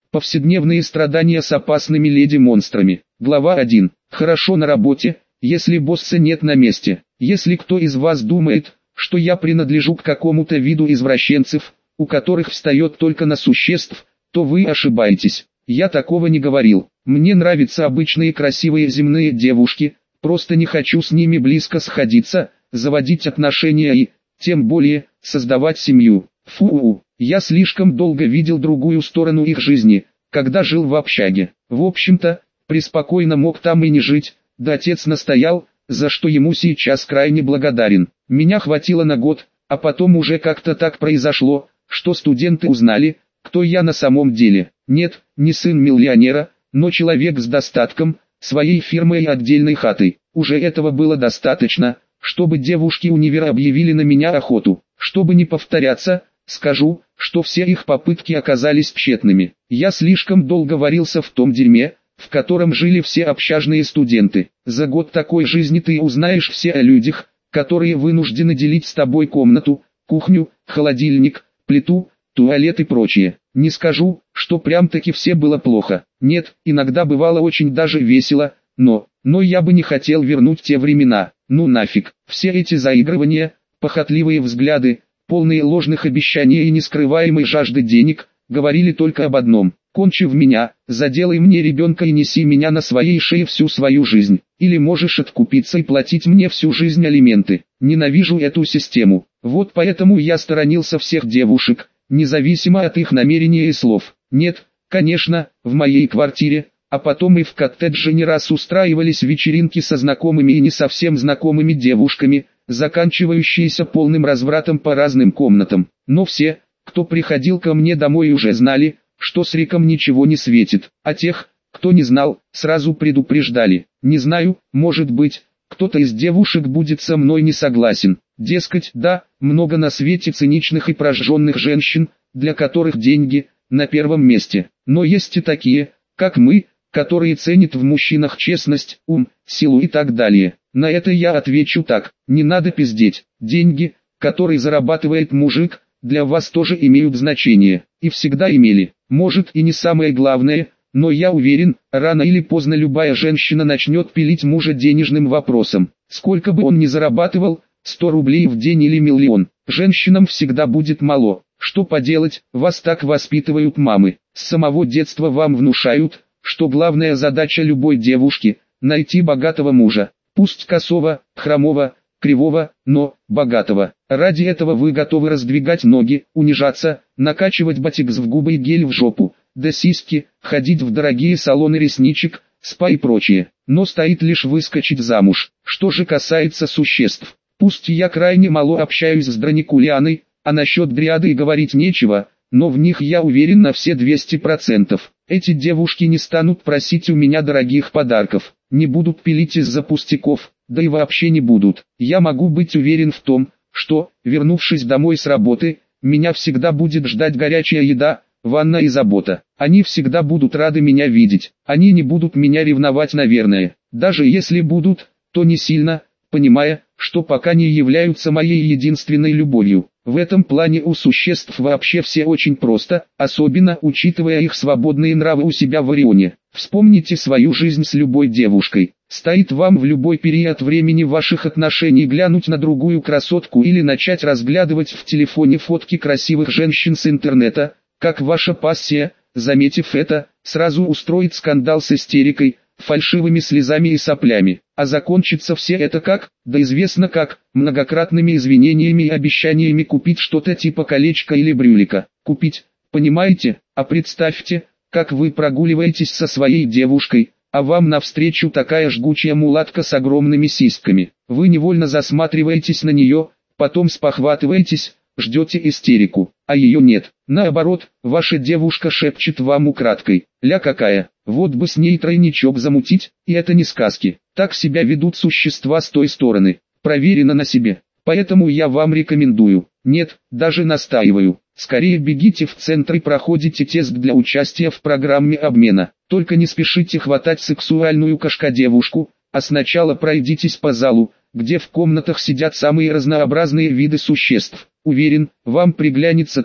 Повседневные страдания с опасными леди-монстрами. Глава 1. Хорошо на работе, если босса нет на месте. Если кто из вас думает, что я принадлежу к какому-то виду извращенцев, у которых встает только на существ, то вы ошибаетесь. Я такого не говорил. Мне нравятся обычные красивые земные девушки, просто не хочу с ними близко сходиться, заводить отношения и, тем более, создавать семью. Фу, я слишком долго видел другую сторону их жизни, когда жил в общаге. В общем-то, преспокойно мог там и не жить, да отец настоял, за что ему сейчас крайне благодарен. Меня хватило на год, а потом уже как-то так произошло, что студенты узнали, кто я на самом деле. Нет, не сын миллионера, но человек с достатком, своей фирмой и отдельной хатой. Уже этого было достаточно, чтобы девушки универа объявили на меня охоту. Чтобы не повторяться, скажу, что все их попытки оказались тщетными. Я слишком долго варился в том дерьме, в котором жили все общажные студенты. За год такой жизни ты узнаешь все о людях, которые вынуждены делить с тобой комнату, кухню, холодильник, плиту, туалет и прочее. Не скажу, что прям-таки все было плохо. Нет, иногда бывало очень даже весело, но я бы не хотел вернуть те времена. Ну нафиг, все эти заигрывания, похотливые взгляды, полные ложных обещаний и нескрываемой жажды денег, говорили только об одном: кончи в меня, заделай мне ребенка и неси меня на своей шее всю свою жизнь. Или можешь откупиться и платить мне всю жизнь алименты. Ненавижу эту систему. Вот поэтому я сторонился всех девушек, независимо от их намерений и слов. Нет, конечно, в моей квартире, а потом и в коттедже не раз устраивались вечеринки со знакомыми и не совсем знакомыми девушками, заканчивающиеся полным развратом по разным комнатам. Но все, кто приходил ко мне домой, уже знали, что с Риком ничего не светит, а тех, кто не знал, сразу предупреждали. Не знаю, может быть, кто-то из девушек будет со мной не согласен. Дескать, да, много на свете циничных и прожженных женщин, для которых деньги на первом месте. Но есть и такие, как мы, которые ценят в мужчинах честность, ум, силу и так далее. На это я отвечу так: не надо пиздеть. Деньги, которые зарабатывает мужик, для вас тоже имеют значение, и всегда имели. Может и не самое главное, но я уверен, рано или поздно любая женщина начнет пилить мужа денежным вопросом. Сколько бы он ни зарабатывал, 100 рублей в день или миллион, женщинам всегда будет мало. Что поделать, вас так воспитывают мамы. С самого детства вам внушают, что главная задача любой девушки – найти богатого мужа. Пусть косого, хромого, кривого, но богатого. Ради этого вы готовы раздвигать ноги, унижаться, накачивать ботикс в губы и гель в жопу, да сиськи, ходить в дорогие салоны ресничек, спа и прочее. Но стоит лишь выскочить замуж. Что же касается существ, пусть я крайне мало общаюсь с Драникулианой, а насчет Дриады и говорить нечего, но в них я уверен на все 200%. Эти девушки не станут просить у меня дорогих подарков, не будут пилить из-за пустяков, да и вообще не будут. Я могу быть уверен в том, что, вернувшись домой с работы, меня всегда будет ждать горячая еда, ванна и забота. Они всегда будут рады меня видеть, они не будут меня ревновать, наверное. Даже если будут, то не сильно, понимая, что пока не являются моей единственной любовью. В этом плане у существ вообще все очень просто, особенно учитывая их свободные нравы у себя в Орионе. Вспомните свою жизнь с любой девушкой. Стоит вам в любой период времени ваших отношений глянуть на другую красотку или начать разглядывать в телефоне фотки красивых женщин с интернета, как ваша пассия, заметив это, сразу устроит скандал с истерикой, фальшивыми слезами и соплями. А закончится все это как, да известно как, многократными извинениями и обещаниями купить что-то типа колечка или брюлика. Купить, понимаете? А представьте, как вы прогуливаетесь со своей девушкой, а вам навстречу такая жгучая мулатка с огромными сиськами. Вы невольно засматриваетесь на нее, потом спохватываетесь, ждете истерику, а ее нет. Наоборот, ваша девушка шепчет вам украдкой: «Ля какая, вот бы с ней тройничок замутить», и это не сказки. Так себя ведут существа с той стороны. Проверено на себе. Поэтому я вам рекомендую, нет, даже настаиваю, скорее бегите в центр и проходите тест для участия в программе обмена. Только не спешите хватать сексуальную кошка-девушку, а сначала пройдитесь по залу, где в комнатах сидят самые разнообразные виды существ. Уверен, вам приглянется та,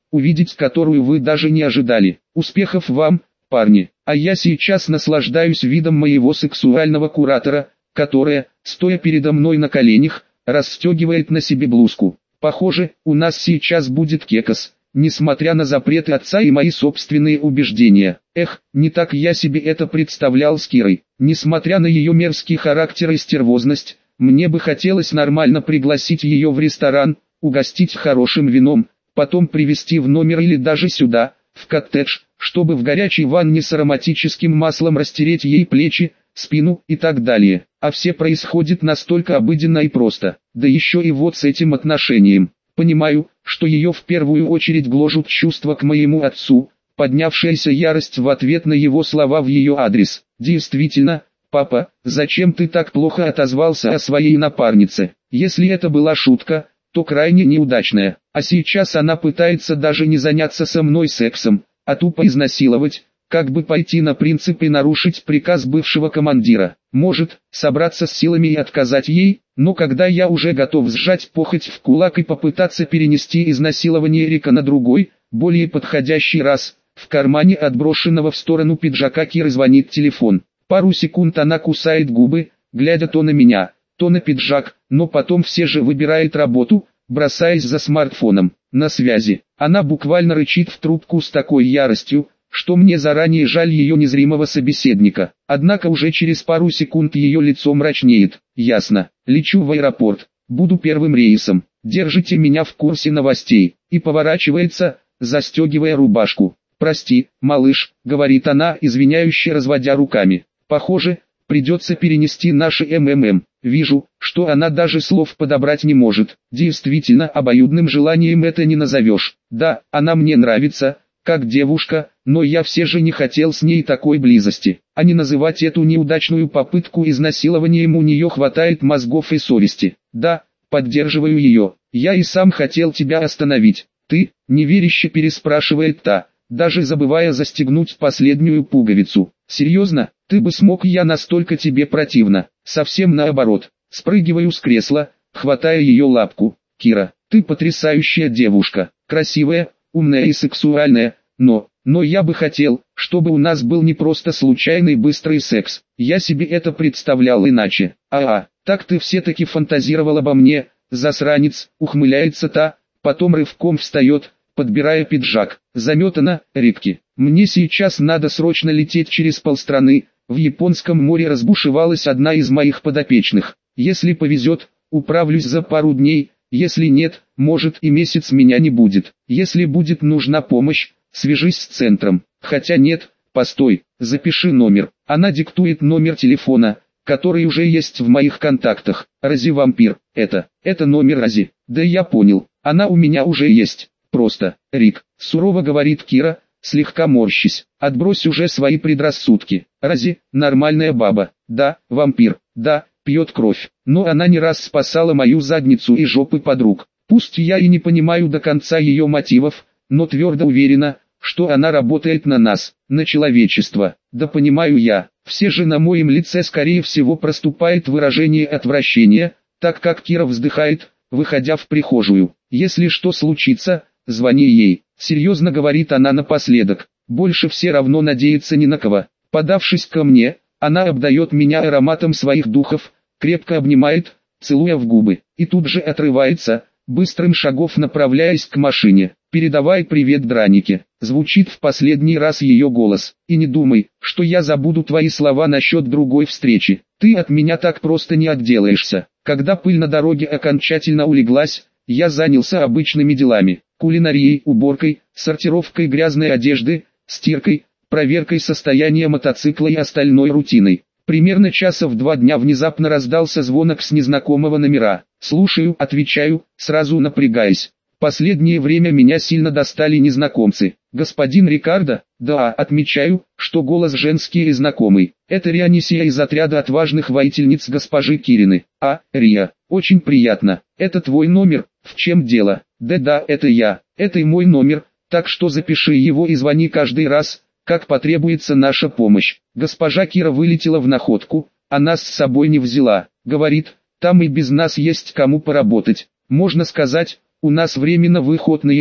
увидеть которую вы даже не ожидали. Успехов вам, парни, а я сейчас наслаждаюсь видом моего сексуального куратора, которая, стоя передо мной на коленях, расстегивает на себе блузку. Похоже, у нас сейчас будет кекос, несмотря на запреты отца и мои собственные убеждения. Эх, не так я себе это представлял с Кирой. Несмотря на ее мерзкий характер и стервозность, мне бы хотелось нормально пригласить ее в ресторан, угостить хорошим вином, потом привезти в номер или даже сюда, в коттедж, чтобы в горячей ванне с ароматическим маслом растереть ей плечи, спину и так далее. А все происходит настолько обыденно и просто, да еще и вот с этим отношением. Понимаю, что ее в первую очередь гложут чувства к моему отцу, поднявшаяся ярость в ответ на его слова в ее адрес. Действительно, папа, зачем ты так плохо отозвался о своей напарнице? Если это была шутка, то крайне неудачная, а сейчас она пытается даже не заняться со мной сексом, а тупо изнасиловать, как бы пойти на принцип и нарушить приказ бывшего командира. Может, собраться с силами и отказать ей, но когда я уже готов сжать похоть в кулак и попытаться перенести изнасилование Рика на другой, более подходящий раз, в кармане отброшенного в сторону пиджака Киры звонит телефон. Пару секунд она кусает губы, глядя то на меня, то на пиджак, но потом все же выбирает работу, бросаясь за смартфоном. На связи. Она буквально рычит в трубку с такой яростью, что мне заранее жаль ее незримого собеседника. Однако уже через пару секунд ее лицо мрачнеет. Ясно. Лечу в аэропорт. Буду первым рейсом. Держите меня в курсе новостей. И поворачивается, застегивая рубашку. «Прости, малыш», — говорит она, извиняюще разводя руками. «Похоже, придется перенести наши МММ». Вижу, что она даже слов подобрать не может. Действительно, обоюдным желанием это не назовешь. Да, она мне нравится, как девушка, но я все же не хотел с ней такой близости. А не называть эту неудачную попытку изнасилованием, у нее хватает мозгов и совести. Да, поддерживаю ее. Я и сам хотел тебя остановить. Ты, неверяще переспрашивает та, даже забывая застегнуть последнюю пуговицу. Серьезно, ты бы смог? Я настолько тебе противна? Совсем наоборот. Спрыгиваю с кресла, хватая ее лапку. Кира, ты потрясающая девушка, красивая, умная и сексуальная, но я бы хотел, чтобы у нас был не просто случайный быстрый секс. Я себе это представлял иначе. Так ты все-таки фантазировал обо мне, засранец, ухмыляется та, потом рывком встает, подбирая пиджак. Заметана, Рикки. Мне сейчас надо срочно лететь через полстраны. В Японском море разбушевалась одна из моих подопечных. Если повезет, управлюсь за пару дней, если нет, может и месяц меня не будет. Если будет нужна помощь, свяжись с центром. Хотя нет, постой, запиши номер. Она диктует номер телефона, который уже есть в моих контактах. Рози Вампир, это номер Рози. Да я понял, она у меня уже есть. Просто, Рик, сурово говорит Кира, слегка морщись. Отбрось уже свои предрассудки. Рози, нормальная баба. Да, вампир. Да, пьет кровь. Но она не раз спасала мою задницу и жопы подруг. Пусть я и не понимаю до конца ее мотивов, но твердо уверена, что она работает на нас, на человечество. Да понимаю я. Все же на моем лице скорее всего проступает выражение отвращения, так как Кира вздыхает, выходя в прихожую. Если что случится, звони ей. Серьезно говорит она напоследок. Больше все равно надеяться ни на кого. Подавшись ко мне, она обдает меня ароматом своих духов, крепко обнимает, целуя в губы, и тут же отрывается, быстрым шагов направляясь к машине. «Передавай привет Дранике», звучит в последний раз ее голос. «И не думай, что я забуду твои слова насчет другой встречи. Ты от меня так просто не отделаешься». Когда пыль на дороге окончательно улеглась, я занялся обычными делами. Кулинарией, уборкой, сортировкой грязной одежды, стиркой, проверкой состояния мотоцикла и остальной рутиной. Примерно часа в 2 дня внезапно раздался звонок с незнакомого номера. «Слушаю», отвечаю, сразу напрягаясь. Последнее время меня сильно достали незнакомцы. «Господин Рикардо?» «Да», отмечаю, что голос женский и знакомый. «Это Рионисия из отряда отважных воительниц госпожи Кирины». «Рия, очень приятно. Это твой номер? В чем дело?» «Да, это я. Это и мой номер, так что запиши его и звони каждый раз, как потребуется наша помощь». Госпожа Кира вылетела в находку, а нас с собой не взяла. Говорит, там и без нас есть кому поработать. Можно сказать, у нас временно выходные,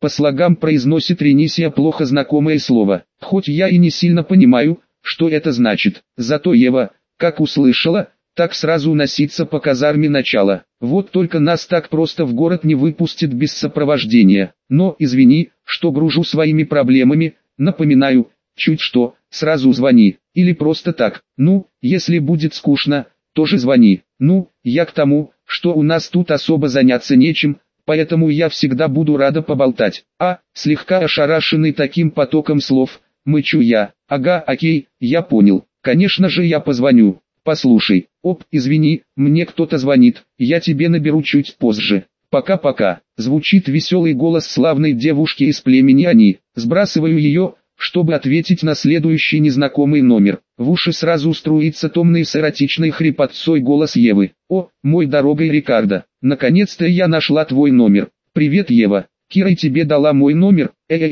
по слогам произносит Ренисия плохо знакомое слово. Хоть я и не сильно понимаю, что это значит. Зато Ева, как услышала, так сразу носиться по казарме начала. Вот только нас так просто в город не выпустят без сопровождения. Но извини, что гружу своими проблемами, напоминаю, чуть что, сразу звони. Или просто так, ну, если будет скучно, тоже звони. Ну, я к тому, что у нас тут особо заняться нечем, поэтому я всегда буду рада поболтать. Слегка ошарашенный таким потоком слов, мычу я. Ага, окей, я понял. Конечно же я позвоню. Послушай, извини, мне кто-то звонит, я тебе наберу чуть позже. Пока-пока. Звучит веселый голос славной девушки из племени Ани. Сбрасываю ее, чтобы ответить на следующий незнакомый номер. В уши сразу струится томный с эротичной хрипотцой голос Евы. О, мой дорогой Рикардо, наконец-то я нашла твой номер. Привет, Ева. Кира тебе дала мой номер?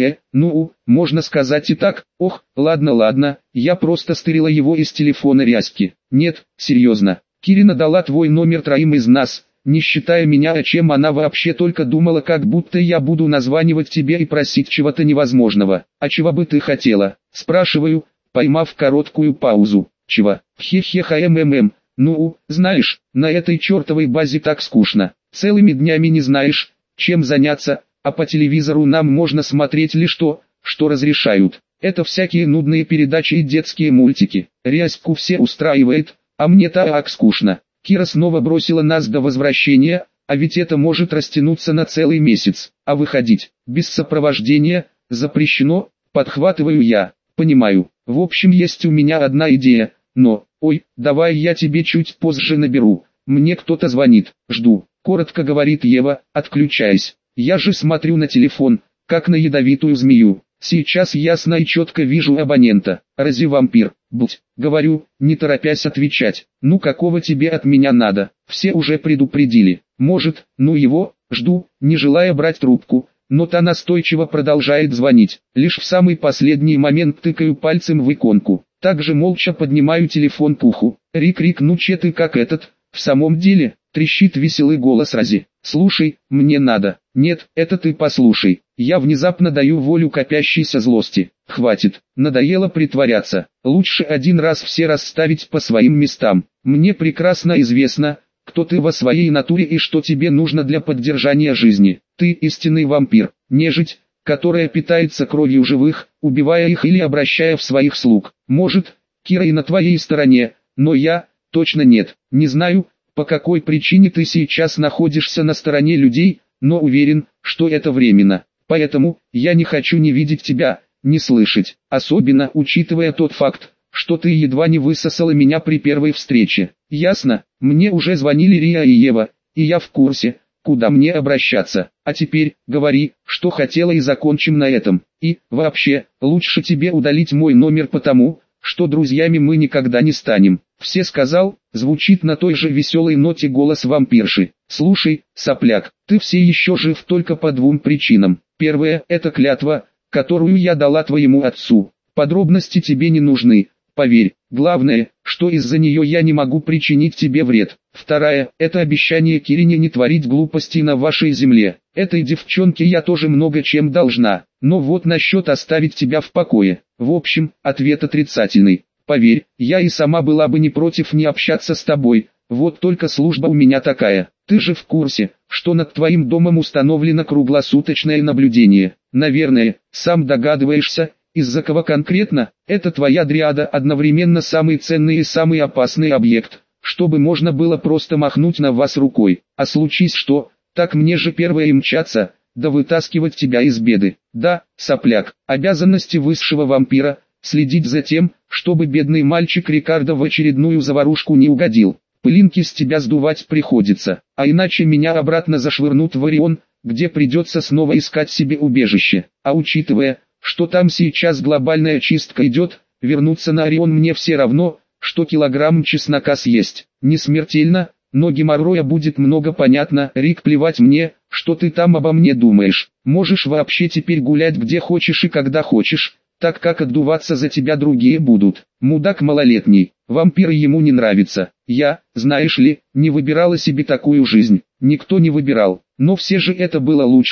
Можно сказать и так. Ох, ладно, я просто стырила его из телефона Ряски. Нет, серьезно. Кирина дала твой номер троим из нас, не считая меня, о чем она вообще только думала, как будто я буду названивать тебе и просить чего-то невозможного. А чего бы ты хотела? Спрашиваю, поймав короткую паузу. Чего? Хе-хе-ха-м-м-м. Ну, знаешь, на этой чертовой базе так скучно. Целыми днями не знаешь, чем заняться, а по телевизору нам можно смотреть лишь то, что разрешают. Это всякие нудные передачи и детские мультики. Ряську все устраивает, а мне так скучно. Кира снова бросила нас до возвращения, а ведь это может растянуться на целый месяц. А выходить без сопровождения запрещено, подхватываю я. Понимаю. В общем, есть у меня одна идея, но, давай я тебе чуть позже наберу. Мне кто-то звонит, жду. Коротко говорит Ева, отключаясь. Я же смотрю на телефон, как на ядовитую змею. Сейчас ясно и четко вижу абонента. Рази вампир, говорю, не торопясь отвечать. Ну какого тебе от меня надо? Все уже предупредили. Может, его, жду, не желая брать трубку. Но та настойчиво продолжает звонить. Лишь в самый последний момент тыкаю пальцем в иконку. Также молча поднимаю телефон к уху. Рик, ну че ты как этот? В самом деле, трещит веселый голос Рази. Слушай, мне надо. Нет, это ты послушай. Я внезапно даю волю копящейся злости. Хватит, надоело притворяться. Лучше один раз все расставить по своим местам. Мне прекрасно известно, кто ты во своей натуре и что тебе нужно для поддержания жизни. Ты истинный вампир, нежить, которая питается кровью живых, убивая их или обращая в своих слуг. Может, Кира и на твоей стороне, но я, точно нет. Не знаю, по какой причине ты сейчас находишься на стороне людей, но уверен, что это временно. Поэтому, я не хочу ни видеть тебя, ни слышать. Особенно, учитывая тот факт, что ты едва не высосала меня при первой встрече. Ясно? Мне уже звонили Рия и Ева, и я в курсе, куда мне обращаться. А теперь, говори, что хотела и закончим на этом. И, вообще, лучше тебе удалить мой номер потому, что друзьями мы никогда не станем. Все сказал, звучит на той же веселой ноте голос вампирши. Слушай, сопляк, ты все еще жив только по двум причинам. Первая – это клятва, которую я дала твоему отцу. Подробности тебе не нужны, поверь. Главное, что из-за нее я не могу причинить тебе вред. Вторая – это обещание Кирине не творить глупостей на вашей земле. Этой девчонке я тоже много чем должна. Но вот насчет оставить тебя в покое. В общем, ответ отрицательный. Поверь, я и сама была бы не против не общаться с тобой. Вот только служба у меня такая. Ты же в курсе, что над твоим домом установлено круглосуточное наблюдение. Наверное, сам догадываешься, из-за кого конкретно. Это твоя дриада одновременно самый ценный и самый опасный объект, чтобы можно было просто махнуть на вас рукой. А случись что, так мне же первое и мчаться, да вытаскивать тебя из беды. Да, сопляк, обязанности высшего вампира – следить за тем, чтобы бедный мальчик Рикардо в очередную заварушку не угодил. Пылинки с тебя сдувать приходится, а иначе меня обратно зашвырнут в Орион, где придется снова искать себе убежище. А учитывая, что там сейчас глобальная чистка идет, вернуться на Орион мне все равно, что килограмм чеснока съесть. Не смертельно, но геморроя будет много, понятно. Рик, плевать мне, что ты там обо мне думаешь. Можешь вообще теперь гулять где хочешь и когда хочешь, так как отдуваться за тебя другие будут. Мудак малолетний, вампиры ему не нравится. Я, знаешь ли, не выбирала себе такую жизнь. Никто не выбирал, но все же это было лучше,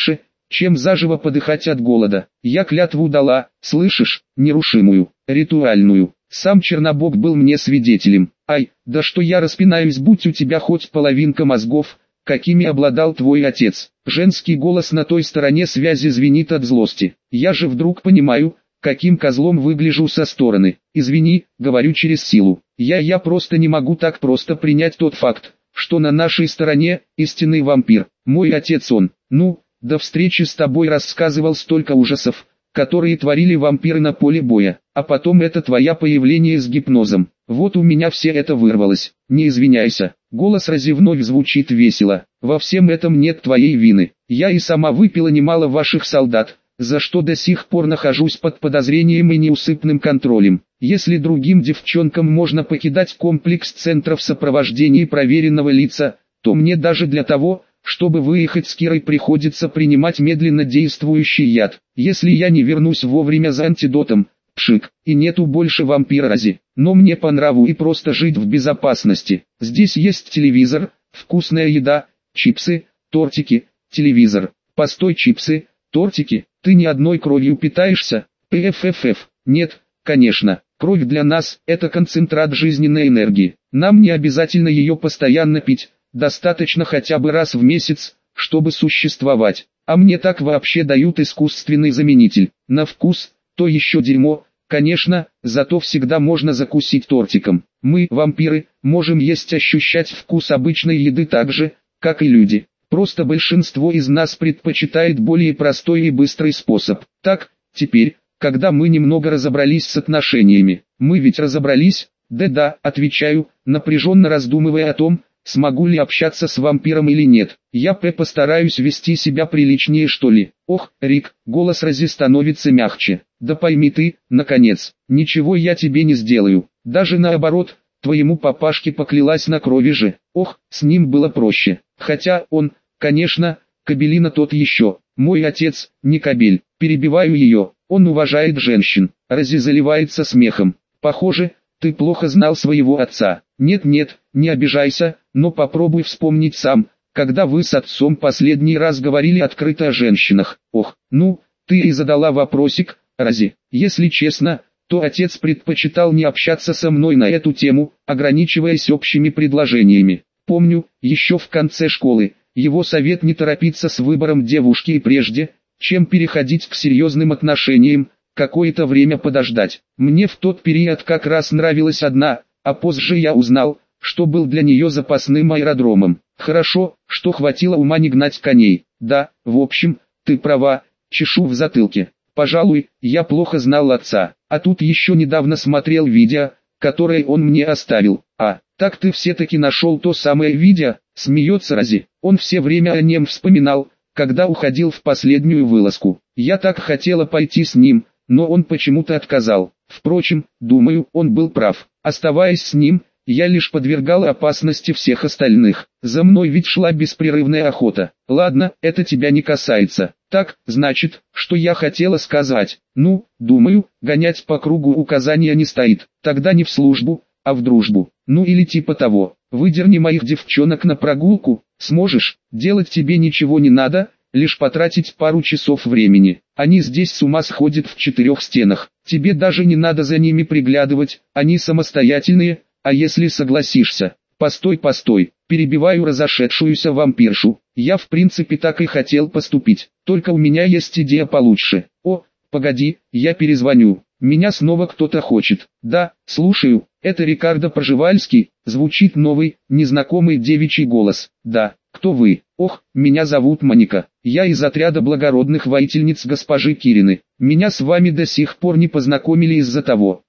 чем заживо подыхать от голода. Я клятву дала, слышишь, нерушимую, ритуальную. Сам Чернобог был мне свидетелем. Ай, да что я распинаюсь, будь у тебя хоть половинка мозгов, какими обладал твой отец. Женский голос на той стороне связи звенит от злости. Я же вдруг понимаю, каким козлом выгляжу со стороны. Извини, говорю через силу. Я просто не могу так просто принять тот факт, что на нашей стороне истинный вампир. Мой отец он. Ну, до встречи с тобой рассказывал столько ужасов, которые творили вампиры на поле боя. А потом это твое появление с гипнозом. Вот у меня все это вырвалось. Не извиняйся. Голос Рози вновь звучит весело. Во всем этом нет твоей вины. Я и сама выпила немало ваших солдат, за что до сих пор нахожусь под подозрением и неусыпным контролем. Если другим девчонкам можно покидать комплекс центров сопровождения проверенного лица, то мне даже для того, чтобы выехать с Кирой, приходится принимать медленно действующий яд. Если я не вернусь вовремя за антидотом, пшик, и нету больше вампира Рози. Но мне по нраву и просто жить в безопасности. Здесь есть телевизор, вкусная еда, чипсы, тортики, телевизор. Постой, чипсы, тортики, ты ни одной кровью питаешься? ПФФФ, нет, конечно. Кровь для нас – это концентрат жизненной энергии. Нам не обязательно ее постоянно пить, достаточно хотя бы раз в месяц, чтобы существовать. А мне так вообще дают искусственный заменитель. На вкус, то еще дерьмо, конечно, зато всегда можно закусить тортиком. Мы, вампиры, можем ощущать вкус обычной еды так же, как и люди. Просто большинство из нас предпочитает более простой и быстрый способ. Так, теперь, когда мы немного разобрались с отношениями, мы ведь разобрались? Да, отвечаю, напряженно раздумывая о том, смогу ли общаться с вампиром или нет. Я постараюсь вести себя приличнее, что ли. Ох, Рик, голос Рози становится мягче. Да пойми ты, наконец, ничего я тебе не сделаю. Даже наоборот, твоему папашке поклялась на крови же. Ох, с ним было проще. Хотя он, конечно, кобелина тот еще. Мой отец, не кобель. Перебиваю ее. Он уважает женщин. Рози заливается смехом. Похоже, ты плохо знал своего отца. Нет, не обижайся, но попробуй вспомнить сам, когда вы с отцом последний раз говорили открыто о женщинах. Ох, ну, ты и задала вопросик, Рози. Если честно, то отец предпочитал не общаться со мной на эту тему, ограничиваясь общими предложениями. Помню, еще в конце школы, его совет не торопиться с выбором девушки и прежде, чем переходить к серьезным отношениям, какое-то время подождать. Мне в тот период как раз нравилась одна, а позже я узнал, что был для нее запасным аэродромом. Хорошо, что хватило ума не гнать коней. Да, в общем, ты права, чешу в затылке. Пожалуй, я плохо знал отца, а тут еще недавно смотрел видео, которое он мне оставил. А, так ты все-таки нашел то самое видео, смеется Рози. Он все время о нем вспоминал, когда уходил в последнюю вылазку. Я так хотела пойти с ним, но он почему-то отказал. Впрочем, думаю, он был прав. Оставаясь с ним, я лишь подвергал опасности всех остальных. За мной ведь шла беспрерывная охота. Ладно, это тебя не касается. Так, значит, что я хотела сказать? Ну, думаю, гонять по кругу указания не стоит. Тогда не в службу, а в дружбу. Ну или типа того. Выдерни моих девчонок на прогулку, сможешь? Делать тебе ничего не надо, лишь потратить пару часов времени. Они здесь с ума сходят в 4 стенах. Тебе даже не надо за ними приглядывать, они самостоятельные, а если согласишься... Постой, перебиваю разошедшуюся вампиршу. Я в принципе так и хотел поступить, только у меня есть идея получше. О, погоди, я перезвоню. Меня снова кто-то хочет. Да, слушаю, это Рикардо Пржевальский, звучит новый, незнакомый девичий голос. Да, кто вы? Ох, меня зовут Моника. Я из отряда благородных воительниц госпожи Кирины. Меня с вами до сих пор не познакомили из-за того,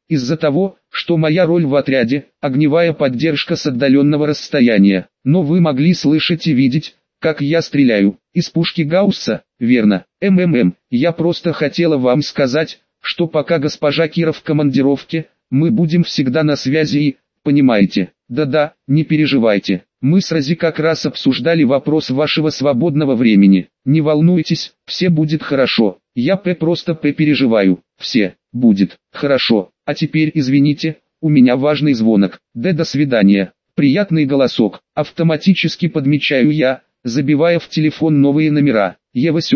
что моя роль в отряде – огневая поддержка с отдаленного расстояния. Но вы могли слышать и видеть, как я стреляю. Из пушки Гаусса, верно? Я просто хотела вам сказать, что пока госпожа Кира в командировке, мы будем всегда на связи и, понимаете, да-да, не переживайте. Мы с Рози как раз обсуждали вопрос вашего свободного времени. Не волнуйтесь, все будет хорошо. Я просто переживаю. Все, будет, хорошо. А теперь извините, у меня важный звонок. Да до свидания. Приятный голосок. Автоматически подмечаю я, забивая в телефон новые номера. Ева сюда.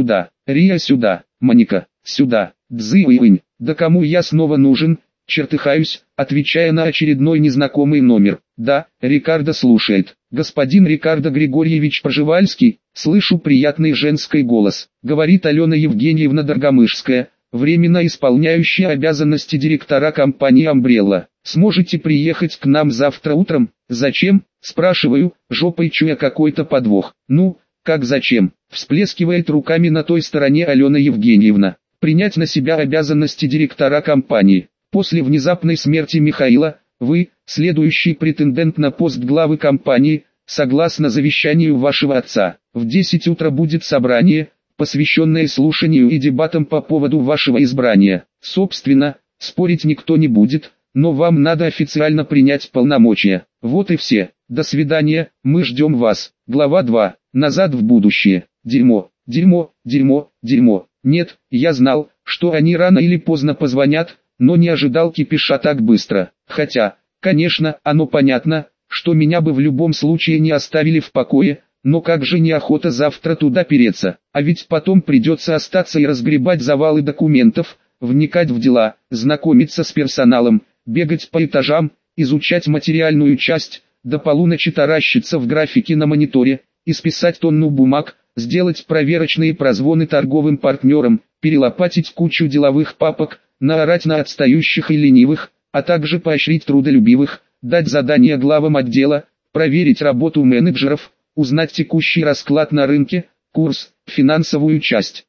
Рия сюда, Моника, сюда, Цзы-Уинь, да кому я снова нужен? Чертыхаюсь, отвечая на очередной незнакомый номер. Да, Рикардо слушает. Господин Рикардо Григорьевич Пржевальский, слышу приятный женский голос. Говорит Алена Евгеньевна Доргомышская, временно исполняющая обязанности директора компании «Амбрелла». Сможете приехать к нам завтра утром? Зачем? Спрашиваю, жопой чуя какой-то подвох. Ну, как зачем? Всплескивает руками на той стороне Алена Евгеньевна. Принять на себя обязанности директора компании. После внезапной смерти Михаила, вы, следующий претендент на пост главы компании, согласно завещанию вашего отца. В 10 утра будет собрание, посвященное слушанию и дебатам по поводу вашего избрания. Собственно, спорить никто не будет, но вам надо официально принять полномочия. Вот и все. До свидания, мы ждем вас. Глава 2. Назад в будущее. Дерьмо, дерьмо, дерьмо, дерьмо. Нет, я знал, что они рано или поздно позвонят, но не ожидал кипиша так быстро. Хотя, конечно, оно понятно, что меня бы в любом случае не оставили в покое, но как же неохота завтра туда переться, а ведь потом придется остаться и разгребать завалы документов, вникать в дела, знакомиться с персоналом, бегать по этажам, изучать материальную часть, до полуночи таращиться в графике на мониторе, исписать тонну бумаг, сделать проверочные прозвоны торговым партнерам, перелопатить кучу деловых папок, наорать на отстающих и ленивых, а также поощрить трудолюбивых, дать задания главам отдела, проверить работу менеджеров, узнать текущий расклад на рынке, курс, финансовую часть.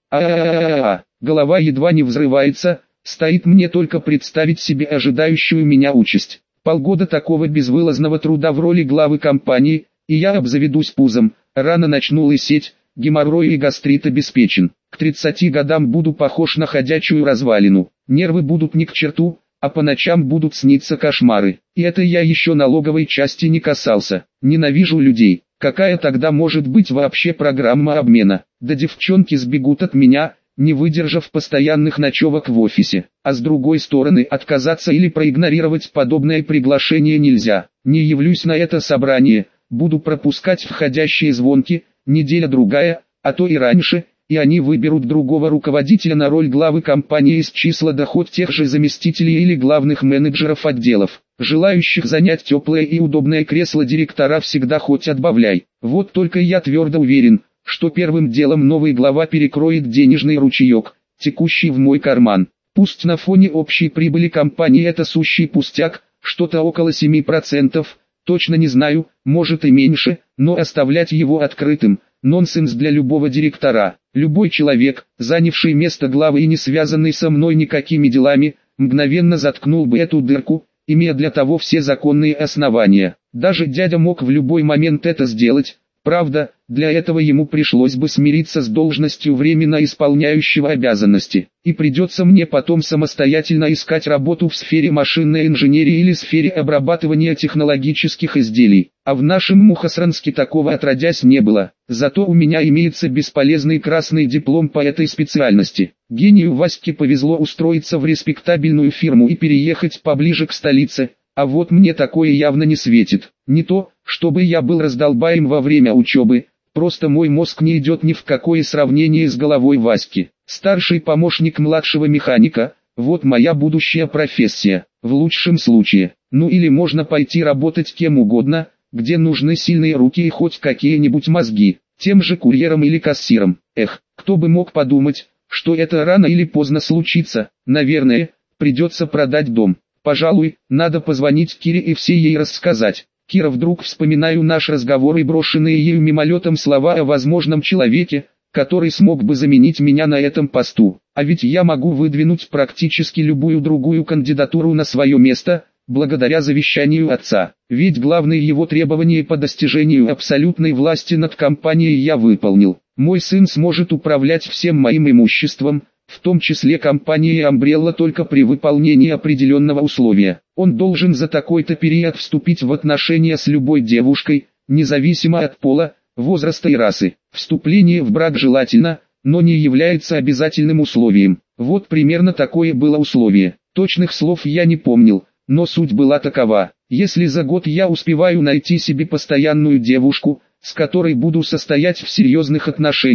Голова едва не взрывается, стоит мне только представить себе ожидающую меня участь. Полгода такого безвылазного труда в роли главы компании, и я обзаведусь пузом, рано начну лысеть, геморрой и гастрит обеспечен. К 30 годам буду похож на ходячую развалину, нервы будут ни к черту, а по ночам будут сниться кошмары. И это я еще налоговой части не касался. Ненавижу людей. Какая тогда может быть вообще программа обмена? Да девчонки сбегут от меня, не выдержав постоянных ночевок в офисе. А с другой стороны, отказаться или проигнорировать подобное приглашение нельзя. Не явлюсь на это собрание, буду пропускать входящие звонки, неделя-другая, а то и раньше, и они выберут другого руководителя на роль главы компании из числа доход тех же заместителей или главных менеджеров отделов. Желающих занять теплое и удобное кресло директора всегда хоть отбавляй. Вот только я твердо уверен, что первым делом новый глава перекроет денежный ручеек, текущий в мой карман. Пусть на фоне общей прибыли компании это сущий пустяк, что-то около 7%, точно не знаю, может и меньше, но оставлять его открытым – нонсенс для любого директора. Любой человек, занявший место главы и не связанный со мной никакими делами, мгновенно заткнул бы эту дырку, имея для того все законные основания. Даже дядя мог в любой момент это сделать. Правда, для этого ему пришлось бы смириться с должностью временно исполняющего обязанности, и придется мне потом самостоятельно искать работу в сфере машинной инженерии или сфере обрабатывания технологических изделий. А в нашем Мухосранске такого отродясь не было, зато у меня имеется бесполезный красный диплом по этой специальности. Гению Ваське повезло устроиться в респектабельную фирму и переехать поближе к столице. А вот мне такое явно не светит. Не то, чтобы я был раздолбаем во время учебы, просто мой мозг не идет ни в какое сравнение с головой Васьки. Старший помощник младшего механика, вот моя будущая профессия, в лучшем случае. Ну или можно пойти работать кем угодно, где нужны сильные руки и хоть какие-нибудь мозги, тем же курьером или кассиром. Эх, кто бы мог подумать, что это рано или поздно случится. Наверное, придется продать дом. Пожалуй, надо позвонить Кире и все ей рассказать. Кира, вдруг вспоминаю наш разговор и брошенные ею мимолетом слова о возможном человеке, который смог бы заменить меня на этом посту. А ведь я могу выдвинуть практически любую другую кандидатуру на свое место, благодаря завещанию отца. Ведь главные его требования по достижению абсолютной власти над компанией я выполнил. Мой сын сможет управлять всем моим имуществом, в том числе компанией Umbrella, только при выполнении определенного условия. Он должен за такой-то период вступить в отношения с любой девушкой, независимо от пола, возраста и расы. Вступление в брак желательно, но не является обязательным условием. Вот примерно такое было условие. Точных слов я не помнил, но суть была такова. Если за год я успеваю найти себе постоянную девушку, с которой буду состоять в серьезных отношениях,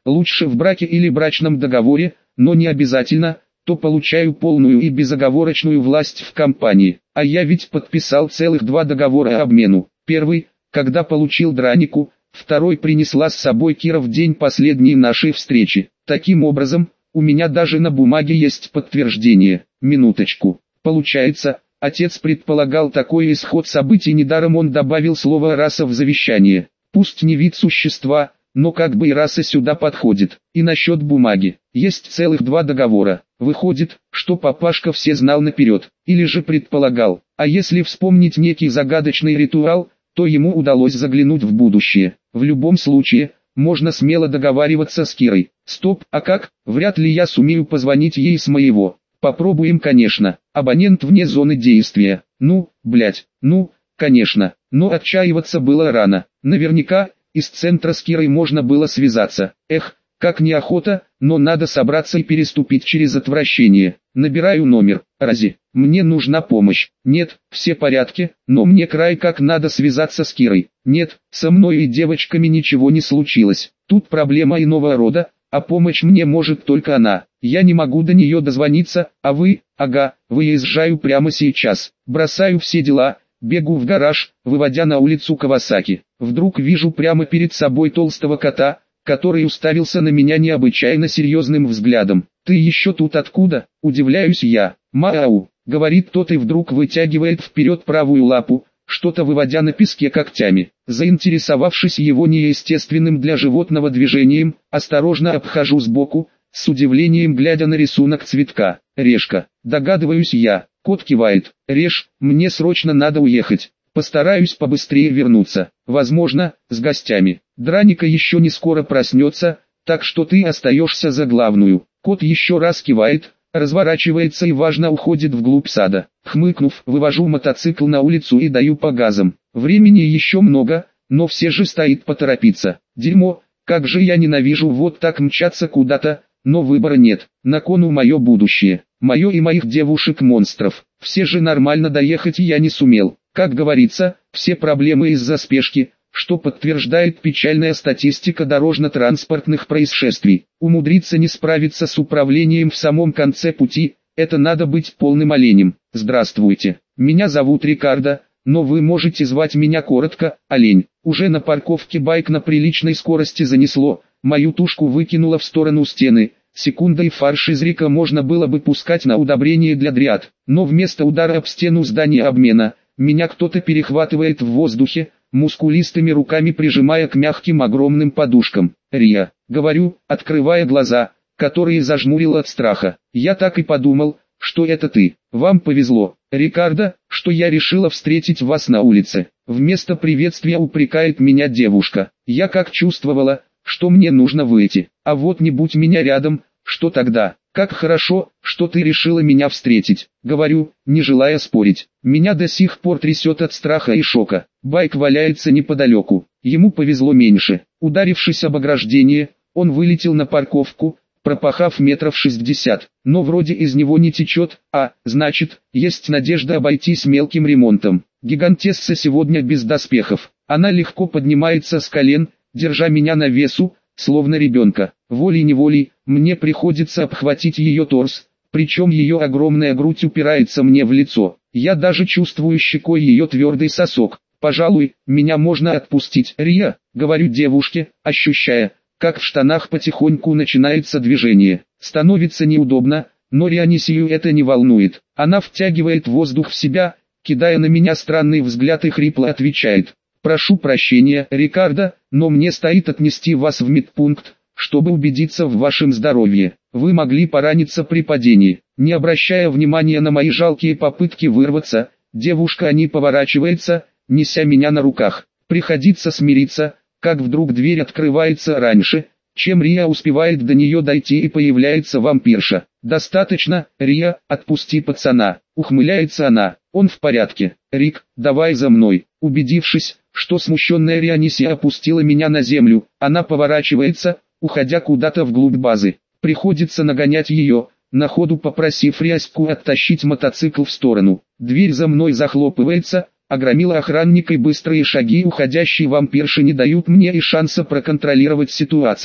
лучше в браке или брачном договоре, но не обязательно, то получаю полную и безоговорочную власть в компании. А я ведь подписал целых 2 договора обмену. Первый, когда получил Дранику, второй принесла с собой Кира в день последней нашей встречи. Таким образом, у меня даже на бумаге есть подтверждение. Минуточку. Получается, отец предполагал такой исход событий, недаром он добавил слово «раса» в завещание. Пусть не вид существа, но как бы и раса сюда подходит. И насчет бумаги. Есть целых 2 договора. Выходит, что папашка все знал наперед, или же предполагал. А если вспомнить некий загадочный ритуал, то ему удалось заглянуть в будущее. В любом случае, можно смело договариваться с Кирой. Стоп, а как? Вряд ли я сумею позвонить ей с моего. Попробуем, конечно. Абонент вне зоны действия. Конечно. Но отчаиваться было рано. Наверняка, из центра с Кирой можно было связаться. Эх, как неохота, но надо собраться и переступить через отвращение. Набираю номер. Рази, мне нужна помощь. Нет, все порядки, но мне край как надо связаться с Кирой. Нет, со мной и девочками ничего не случилось. Тут проблема иного рода, а помочь мне может только она. Я не могу до нее дозвониться, а вы, выезжаю прямо сейчас. Бросаю все дела, бегу в гараж, выводя на улицу Кавасаки. Вдруг вижу прямо перед собой толстого кота, который уставился на меня необычайно серьезным взглядом. «Ты еще тут откуда?» – удивляюсь я. «Мау!» – говорит тот и вдруг вытягивает вперед правую лапу, что-то выводя на песке когтями. Заинтересовавшись его неестественным для животного движением, осторожно обхожу сбоку, с удивлением глядя на рисунок цветка. «Решка», догадываюсь я. Кот кивает. «Реш, мне срочно надо уехать. Постараюсь побыстрее вернуться. Возможно, с гостями. Драника еще не скоро проснется, так что ты остаешься за главную». Кот еще раз кивает, разворачивается и важно уходит вглубь сада. Хмыкнув, вывожу мотоцикл на улицу и даю по газам. Времени еще много, но все же стоит поторопиться. Дерьмо, как же я ненавижу вот так мчаться куда-то, но выбора нет. На кону мое будущее. Мое и моих девушек-монстров. Все же нормально доехать я не сумел. Как говорится, все проблемы из-за спешки, что подтверждает печальная статистика дорожно-транспортных происшествий. Умудриться не справиться с управлением в самом конце пути, это надо быть полным оленем. Здравствуйте, меня зовут Рикардо, но вы можете звать меня коротко, олень. Уже на парковке байк на приличной скорости занесло, мою тушку выкинуло в сторону стены. Секундой фарш из Рика можно было бы пускать на удобрение для дриад, но вместо удара об стену здания обмена, меня кто-то перехватывает в воздухе, мускулистыми руками прижимая к мягким огромным подушкам. «Риа», говорю, открывая глаза, которые зажмурил от страха. «Я так и подумал, что это ты. Вам повезло, Рикардо, что я решила встретить вас на улице». Вместо приветствия упрекает меня девушка. Я как чувствовала, что мне нужно выйти. А вот не будь меня рядом, что тогда? «Как хорошо, что ты решила меня встретить», — говорю, не желая спорить. Меня до сих пор трясет от страха и шока. Байк валяется неподалеку. Ему повезло меньше. Ударившись об ограждение, он вылетел на парковку, пропахав метров 60. Но вроде из него не течет, значит, есть надежда обойтись мелким ремонтом. Гигантесса сегодня без доспехов. Она легко поднимается с колен, держа меня на весу, словно ребенка. Волей-неволей, мне приходится обхватить ее торс, причем ее огромная грудь упирается мне в лицо. Я даже чувствую щекой ее твердый сосок. «Пожалуй, меня можно отпустить, Рия», — говорю девушке, ощущая, как в штанах потихоньку начинается движение. Становится неудобно, но Рионисию это не волнует. Она втягивает воздух в себя, кидая на меня странный взгляд и хрипло отвечает: «Прошу прощения, Рикардо, но мне стоит отнести вас в медпункт, чтобы убедиться в вашем здоровье. Вы могли пораниться при падении». Не обращая внимания на мои жалкие попытки вырваться, девушка не поворачивается, неся меня на руках. Приходится смириться, как вдруг дверь открывается раньше, чем Рия успевает до нее дойти, и появляется вампирша. «Достаточно, Рия, отпусти пацана», — ухмыляется она. «Он в порядке. Рик, давай за мной». Убедившись, что смущенная Рионисия опустила меня на землю, она поворачивается, уходя куда-то вглубь базы. Приходится нагонять ее, на ходу попросив Ряську оттащить мотоцикл в сторону. Дверь за мной захлопывается, а громила охранник и быстрые шаги уходящей вампирши не дают мне и шанса проконтролировать ситуацию.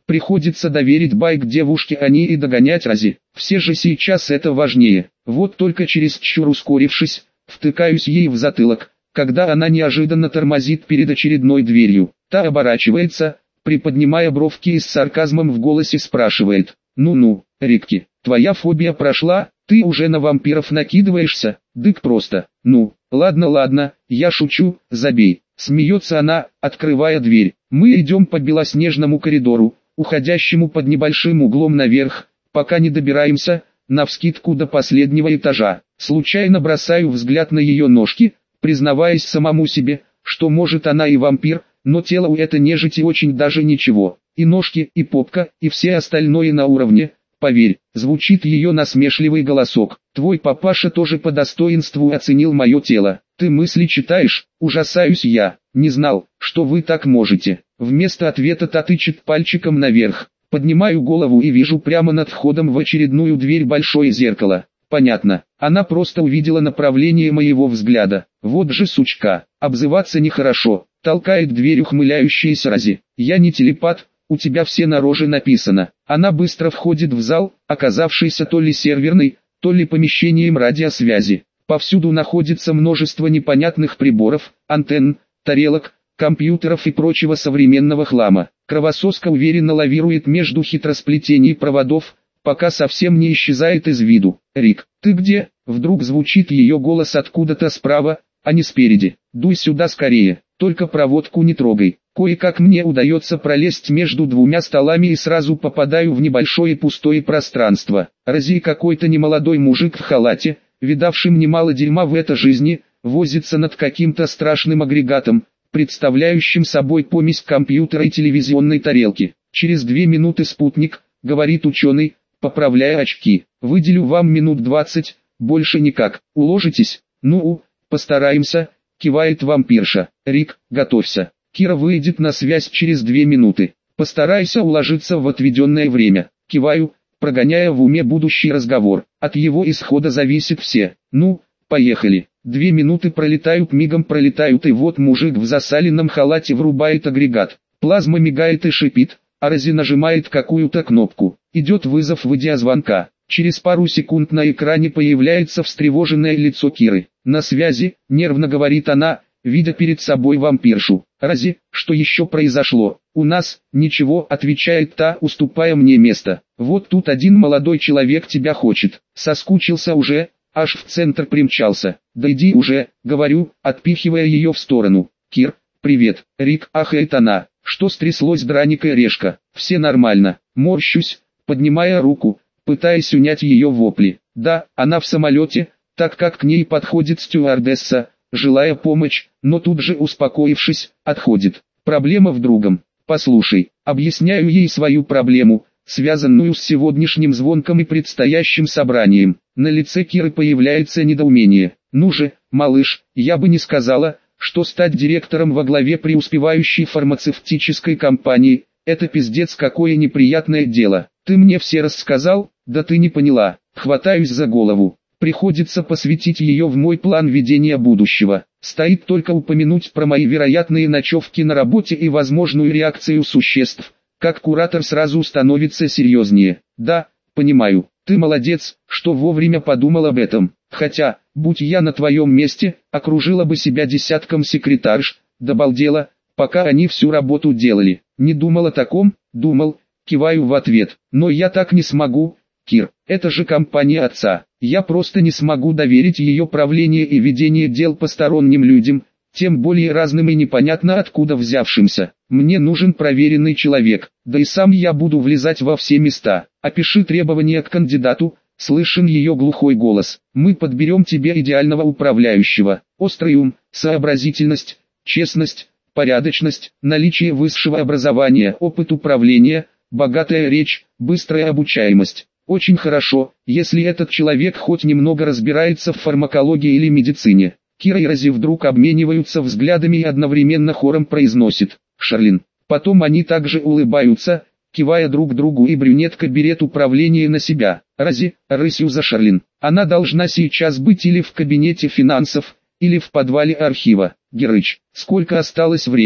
Приходится доверить байк девушке, а не и догонять Рази. Все же сейчас это важнее. Вот только чересчур ускорившись, втыкаюсь ей в затылок, когда она неожиданно тормозит перед очередной дверью. Та оборачивается, приподнимая бровки и с сарказмом в голосе спрашивает: «Ну-ну, Рикки, твоя фобия прошла, ты уже на вампиров накидываешься?» «Дык просто, ну, ладно, я шучу, забей». Смеется она, открывая дверь. Мы идем по белоснежному коридору, уходящему под небольшим углом наверх, пока не добираемся, навскидку до последнего этажа. Случайно бросаю взгляд на ее ножки, признаваясь самому себе, что может она и вампир, но тело у этой нежити очень даже ничего. И ножки, и попка, и все остальное на уровне. Поверь, звучит ее насмешливый голосок. Твой папаша тоже по достоинству оценил мое тело. Ты мысли читаешь? Ужасаюсь я. Не знал, что вы так можете. Вместо ответа та тычет пальчиком наверх. Поднимаю голову и вижу прямо над входом в очередную дверь большое зеркало. Понятно, она просто увидела направление моего взгляда. Вот же сучка, обзываться нехорошо. Толкает дверь ухмыляющаяся Рази. Я не телепат, у тебя все на роже написано. Она быстро входит в зал, оказавшийся то ли серверной, то ли помещением радиосвязи. Повсюду находится множество непонятных приборов, антенн, тарелок, компьютеров и прочего современного хлама. Кровососка уверенно лавирует между хитросплетений проводов, пока совсем не исчезает из виду. «Рик, ты где?» Вдруг звучит ее голос откуда-то справа, а не спереди. «Дуй сюда скорее, только проводку не трогай». Кое-как мне удается пролезть между двумя столами и сразу попадаю в небольшое пустое пространство. Рази какой-то немолодой мужик в халате, видавшим немало дерьма в этой жизни, возится над каким-то страшным агрегатом, представляющим собой помесь компьютера и телевизионной тарелки. «Через 2 минуты спутник», — говорит ученый, поправляя очки. «Выделю вам минут 20, больше никак. Уложитесь?» «Ну, постараемся», — кивает вампирша. «Рик, готовься. Кира выйдет на связь через 2 минуты. Постарайся уложиться в отведенное время». Киваю, прогоняя в уме будущий разговор. От его исхода зависит все. «Ну, поехали». 2 минуты пролетают, мигом пролетают, и вот мужик в засаленном халате врубает агрегат. Плазма мигает и шипит, а Рази нажимает какую-то кнопку. Идет вызов видеозвонка. Через пару секунд на экране появляется встревоженное лицо Киры. «На связи», — нервно говорит она, видя перед собой вампиршу. «Рази, что еще произошло?» «У нас, ничего», — отвечает та, уступая мне место. «Вот тут один молодой человек тебя хочет. Соскучился уже, аж в центр примчался». «Да иди уже», — говорю, отпихивая ее в сторону. «Кир, привет». «Рик», — ахает она. «Что стряслось, драникая решка?» «Все нормально». Морщусь, поднимая руку, пытаясь унять ее вопли. «Да, она в самолете», так как к ней подходит стюардесса, желая помочь, но тут же, успокоившись, отходит. «Проблема в другом. Послушай», объясняю ей свою проблему, связанную с сегодняшним звонком и предстоящим собранием. На лице Киры появляется недоумение. «Ну же, малыш, я бы не сказала, что стать директором во главе преуспевающей фармацевтической компании – это пиздец какое неприятное дело. Ты мне все рассказал? Да ты не поняла». Хватаюсь за голову. Приходится посвятить ее в мой план ведения будущего. Стоит только упомянуть про мои вероятные ночевки на работе и возможную реакцию существ, как куратор сразу становится серьезнее. «Да, понимаю, ты молодец, что вовремя подумал об этом. Хотя, будь я на твоем месте, окружила бы себя десятком секретарш, добалдела, пока они всю работу делали. Не думал о таком?» «Думал», киваю в ответ. «Но я так не смогу, Кир, это же компания отца. Я просто не смогу доверить ее правление и ведение дел посторонним людям, тем более разным и непонятно откуда взявшимся. Мне нужен проверенный человек, да и сам я буду влезать во все места. Опиши требования к кандидату». Слышен ее глухой голос. «Мы подберем тебе идеального управляющего. Острый ум, сообразительность, честность, порядочность, наличие высшего образования, опыт управления, богатая речь, быстрая обучаемость. Очень хорошо, если этот человек хоть немного разбирается в фармакологии или медицине». Кира и Рази вдруг обмениваются взглядами и одновременно хором произносит: «Шарлин». Потом они также улыбаются, кивая друг другу, и брюнетка берет управление на себя. Рази, рысью за Шарлин. Она должна сейчас быть или в кабинете финансов, или в подвале архива. «Герыч, сколько осталось времени?»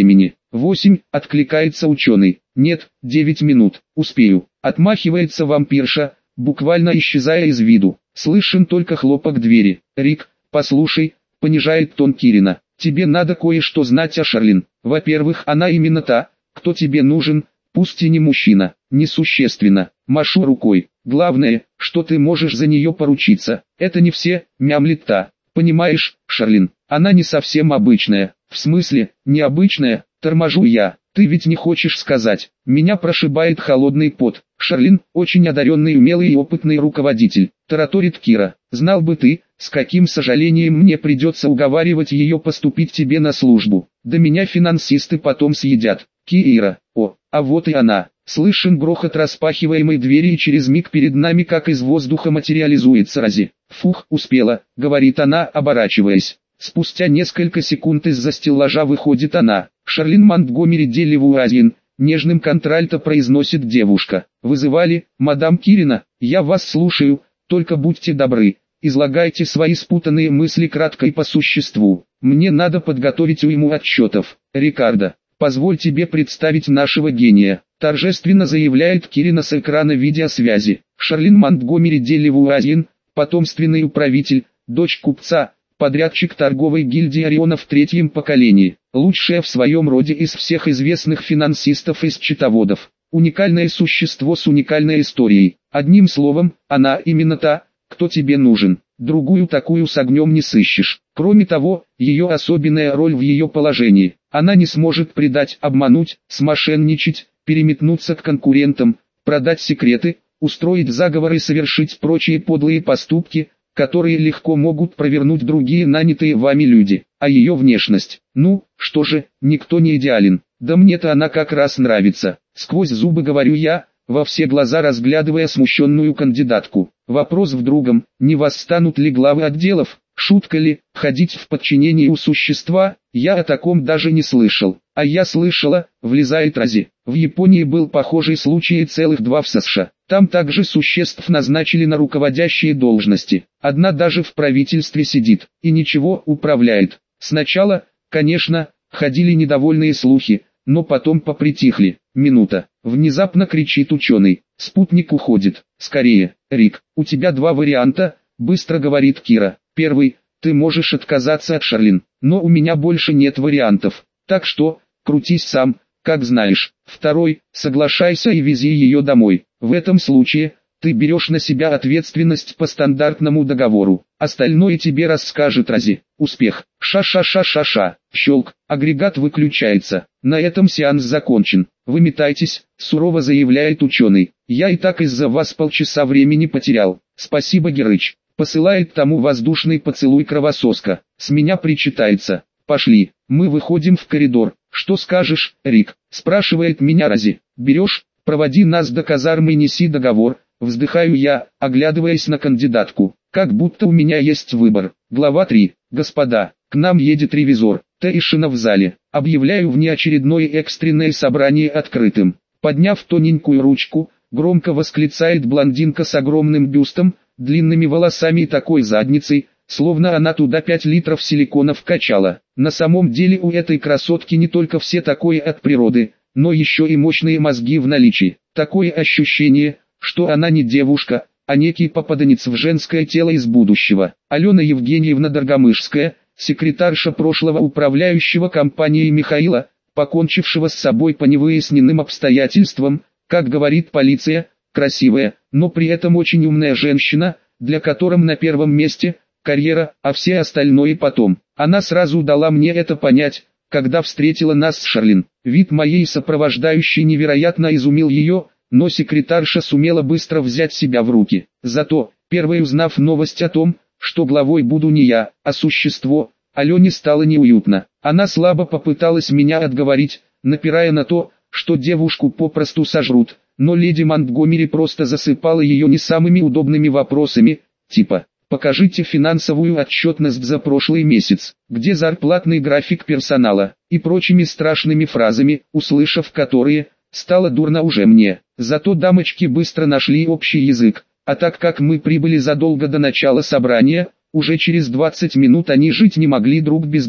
8, откликается ученый. Нет, 9 минут, успею. Отмахивается вампирша, буквально исчезая из виду. Слышен только хлопок двери. Рик, послушай, понижает тон Кирина. Тебе надо кое-что знать о Шарлин. Во-первых, она именно та, кто тебе нужен, пусть и не мужчина. Несущественно. Машу рукой. Главное, что ты можешь за нее поручиться. Это не все, мямлит та. Понимаешь, Шарлин, она не совсем обычная. В смысле, необычная, торможу я. Ты ведь не хочешь сказать. Меня прошибает холодный пот. Шарлин, очень одаренный, умелый и опытный руководитель. Тараторит Кира. Знал бы ты, с каким сожалением мне придется уговаривать ее поступить тебе на службу. Да меня финансисты потом съедят. Кира, о, а вот и она. Слышен грохот распахиваемой двери, и через миг перед нами как из воздуха материализуется Рози. Фух, успела, говорит она, оборачиваясь. Спустя несколько секунд из-за стеллажа выходит она. Шарлин Монтгомери Делливуазин, нежным контральто произносит девушка. Вызывали, мадам Кирина, я вас слушаю, только будьте добры, излагайте свои спутанные мысли кратко и по существу. Мне надо подготовить уйму отчетов. Рикардо, позволь тебе представить нашего гения, торжественно заявляет Кирина с экрана видеосвязи. Шарлин Монтгомери Делливуазин, потомственный управитель, дочь купца, подрядчик торговой гильдии Ориона в третьем поколении, лучшая в своем роде из всех известных финансистов и счетоводов, уникальное существо с уникальной историей. Одним словом, она именно та, кто тебе нужен, другую такую с огнем не сыщешь. Кроме того, ее особенная роль в ее положении, она не сможет предать, обмануть, смошенничать, переметнуться к конкурентам, продать секреты, устроить заговоры и совершить прочие подлые поступки, которые легко могут провернуть другие нанятые вами люди. А ее внешность, ну, что же, никто не идеален, да мне-то она как раз нравится, сквозь зубы говорю я, во все глаза разглядывая смущенную кандидатку. Вопрос в другом, не восстанут ли главы отделов, шутка ли, ходить в подчинении у существа, я о таком даже не слышал. А я слышала, влезает Рози. В Японии был похожий случай и целых 2 в США. Там также существ назначили на руководящие должности. Одна даже в правительстве сидит, и ничего, управляет. Сначала, конечно, ходили недовольные слухи, но потом попритихли. Минута. Внезапно кричит ученый. Спутник уходит. Скорее, Рик, у тебя 2 варианта, быстро говорит Кира. Первый, ты можешь отказаться от Шарлин, но у меня больше нет вариантов. Так что, крутись сам, как знаешь. Второй, соглашайся и вези ее домой. В этом случае, ты берешь на себя ответственность по стандартному договору. Остальное тебе расскажет Рози. Успех. Ша-ша-ша-ша-ша. Щелк. Агрегат выключается. На этом сеанс закончен. Выметайтесь, сурово заявляет ученый. Я и так из-за вас полчаса времени потерял. Спасибо, Герыч. Посылает тому воздушный поцелуй кровососка. С меня причитается. Пошли. Мы выходим в коридор. Что скажешь, Рик? Спрашивает меня Рози. Берешь? Проводи нас до казармы и неси договор. Вздыхаю я, оглядываясь на кандидатку. Как будто у меня есть выбор. Глава 3. Господа, к нам едет ревизор. Тишина в зале. Объявляю внеочередное экстренное собрание открытым. Подняв тоненькую ручку, громко восклицает блондинка с огромным бюстом, длинными волосами и такой задницей, словно она туда 5 литров силикона вкачала. На самом деле у этой красотки не только все такое от природы, но еще и мощные мозги в наличии. Такое ощущение, что она не девушка, а некий попаданец в женское тело из будущего. Алена Евгеньевна Доргомышская, секретарша прошлого управляющего компанией Михаила, покончившего с собой по невыясненным обстоятельствам, как говорит полиция, красивая, но при этом очень умная женщина, для которой на первом месте карьера, а все остальное потом. Она сразу дала мне это понять, когда встретила нас с Шарлин. Вид моей сопровождающей невероятно изумил ее, но секретарша сумела быстро взять себя в руки. Зато, первой узнав новость о том, что главой буду не я, а существо, Алене стало неуютно. Она слабо попыталась меня отговорить, напирая на то, что девушку попросту сожрут, но леди Монтгомери просто засыпала ее не самыми удобными вопросами, типа «покажите финансовую отчетность за прошлый месяц, где зарплатный график персонала» и прочими страшными фразами, услышав которые, стало дурно уже мне. Зато дамочки быстро нашли общий язык, а так как мы прибыли задолго до начала собрания, уже через 20 минут они жить не могли друг без друга.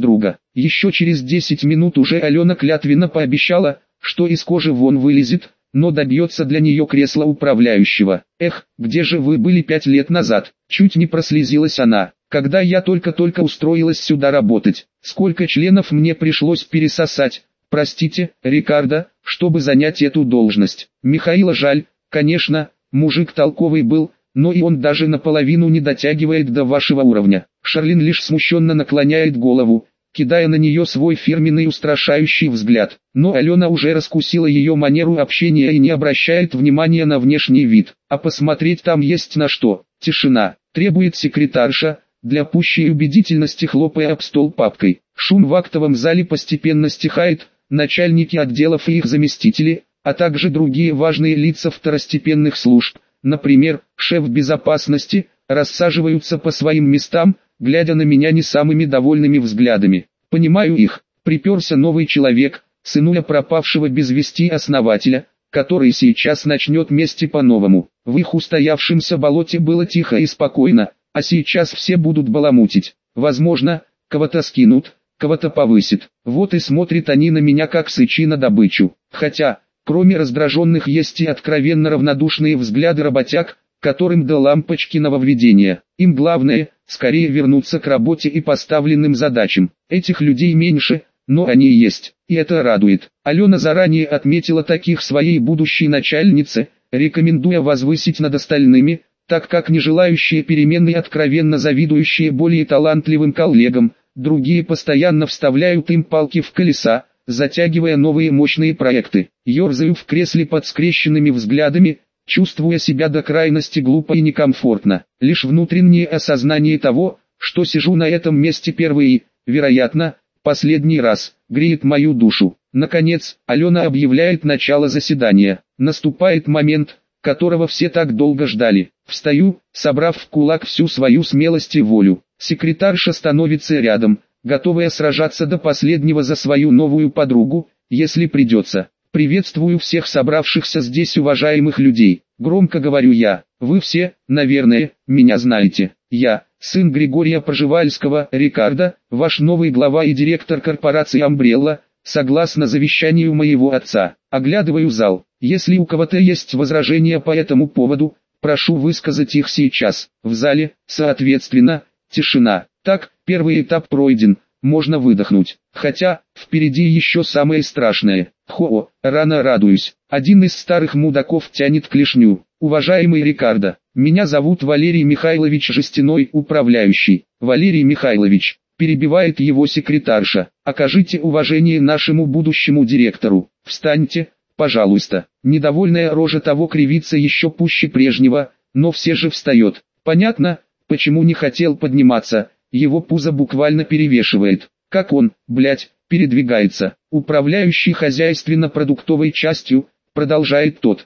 Еще через 10 минут уже Алена клятвенно пообещала, что из кожи вон вылезет, но добьется для нее кресла управляющего. Эх, где же вы были 5 лет назад? Чуть не прослезилась она, когда я только-только устроилась сюда работать. Сколько членов мне пришлось пересосать, простите, Рикардо, чтобы занять эту должность. Михаила жаль, конечно, мужик толковый был, но и он даже наполовину не дотягивает до вашего уровня. Шарлин лишь смущенно наклоняет голову, кидая на нее свой фирменный устрашающий взгляд. Но Алена уже раскусила ее манеру общения и не обращает внимания на внешний вид. А посмотреть там есть на что. Тишина, требует секретарша, для пущей убедительности хлопая об стол папкой. Шум в актовом зале постепенно стихает, начальники отделов и их заместители, а также другие важные лица второстепенных служб, например, шеф безопасности, рассаживаются по своим местам, глядя на меня не самыми довольными взглядами. Понимаю их, приперся новый человек, сынуля пропавшего без вести основателя, который сейчас начнет мести по-новому. В их устоявшемся болоте было тихо и спокойно, а сейчас все будут баламутить. Возможно, кого-то скинут, кого-то повысит. Вот и смотрят они на меня как сычи на добычу. Хотя, кроме раздраженных есть и откровенно равнодушные взгляды работяг, которым до лампочки нововведения. Им главное, скорее вернуться к работе и поставленным задачам. Этих людей меньше, но они есть, и это радует. Алена заранее отметила таких своей будущей начальнице, рекомендуя возвысить над остальными, так как не желающие перемены и откровенно завидующие более талантливым коллегам, другие постоянно вставляют им палки в колеса, затягивая новые мощные проекты. Ёрзаю в кресле под скрещенными взглядами, чувствуя себя до крайности глупо и некомфортно. Лишь внутреннее осознание того, что сижу на этом месте первый и, вероятно, последний раз, греет мою душу. Наконец, Алена объявляет начало заседания. Наступает момент, которого все так долго ждали. Встаю, собрав в кулак всю свою смелость и волю. Секретарша становится рядом, готовая сражаться до последнего за свою новую подругу, если придется. Приветствую всех собравшихся здесь уважаемых людей. Громко говорю я. Вы все, наверное, меня знаете. Я, сын Григория Пржевальского, Рикардо, ваш новый глава и директор корпорации «Амбрелла», согласно завещанию моего отца. Оглядываю зал. Если у кого-то есть возражения по этому поводу, прошу высказать их сейчас. В зале, соответственно, тишина. Так, первый этап пройден. Можно выдохнуть. Хотя, впереди еще самое страшное. Рано радуюсь. Один из старых мудаков тянет клешню. Уважаемый Рикардо, меня зовут Валерий Михайлович Жестяной, управляющий. Валерий Михайлович, перебивает его секретарша. Окажите уважение нашему будущему директору. Встаньте, пожалуйста. Недовольная рожа того кривится еще пуще прежнего, но все же встает. Понятно, почему не хотел подниматься. Его пузо буквально перевешивает. Как он, передвигается. Управляющий хозяйственно-продуктовой частью, продолжает тот.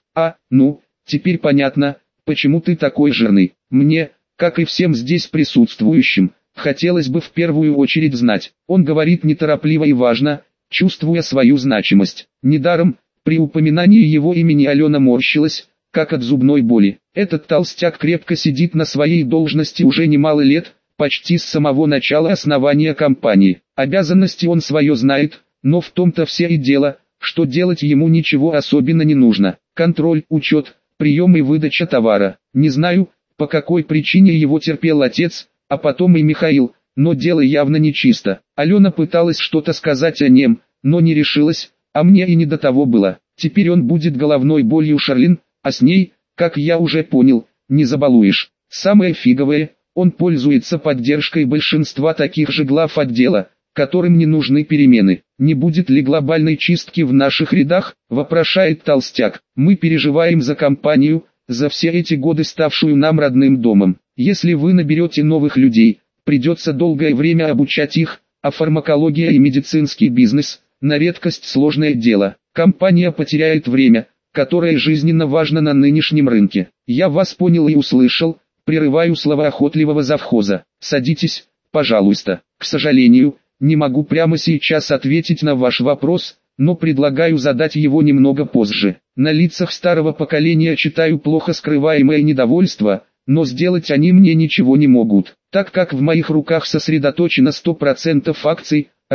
Теперь понятно, почему ты такой жирный. Мне, как и всем здесь присутствующим, хотелось бы в первую очередь знать. Он говорит неторопливо и важно, чувствуя свою значимость. Недаром, при упоминании его имени Алена морщилась, как от зубной боли. Этот толстяк крепко сидит на своей должности уже немало лет, почти с самого начала основания компании. Обязанности он свое знает, но в том-то все и дело, что делать ему ничего особенно не нужно. Контроль, учет, прием и выдача товара. Не знаю, по какой причине его терпел отец, а потом и Михаил, но дело явно нечисто. Алена пыталась что-то сказать о нем, но не решилась, а мне и не до того было. Теперь он будет головной болью Шарлин, а с ней, как я уже понял, не забалуешь. Самое фиговое, он пользуется поддержкой большинства таких же глав отдела, которым не нужны перемены. Не будет ли глобальной чистки в наших рядах, вопрошает толстяк. Мы переживаем за компанию, за все эти годы ставшую нам родным домом. Если вы наберете новых людей, придется долгое время обучать их, а фармакология и медицинский бизнес – на редкость сложное дело. Компания потеряет время, которое жизненно важно на нынешнем рынке. Я вас понял и услышал. Прерываю слова охотливого завхоза. Садитесь, пожалуйста. К сожалению, не могу прямо сейчас ответить на ваш вопрос, но предлагаю задать его немного позже. На лицах старого поколения читаю плохо скрываемое недовольство, но сделать они мне ничего не могут, так как в моих руках сосредоточено 100% акций,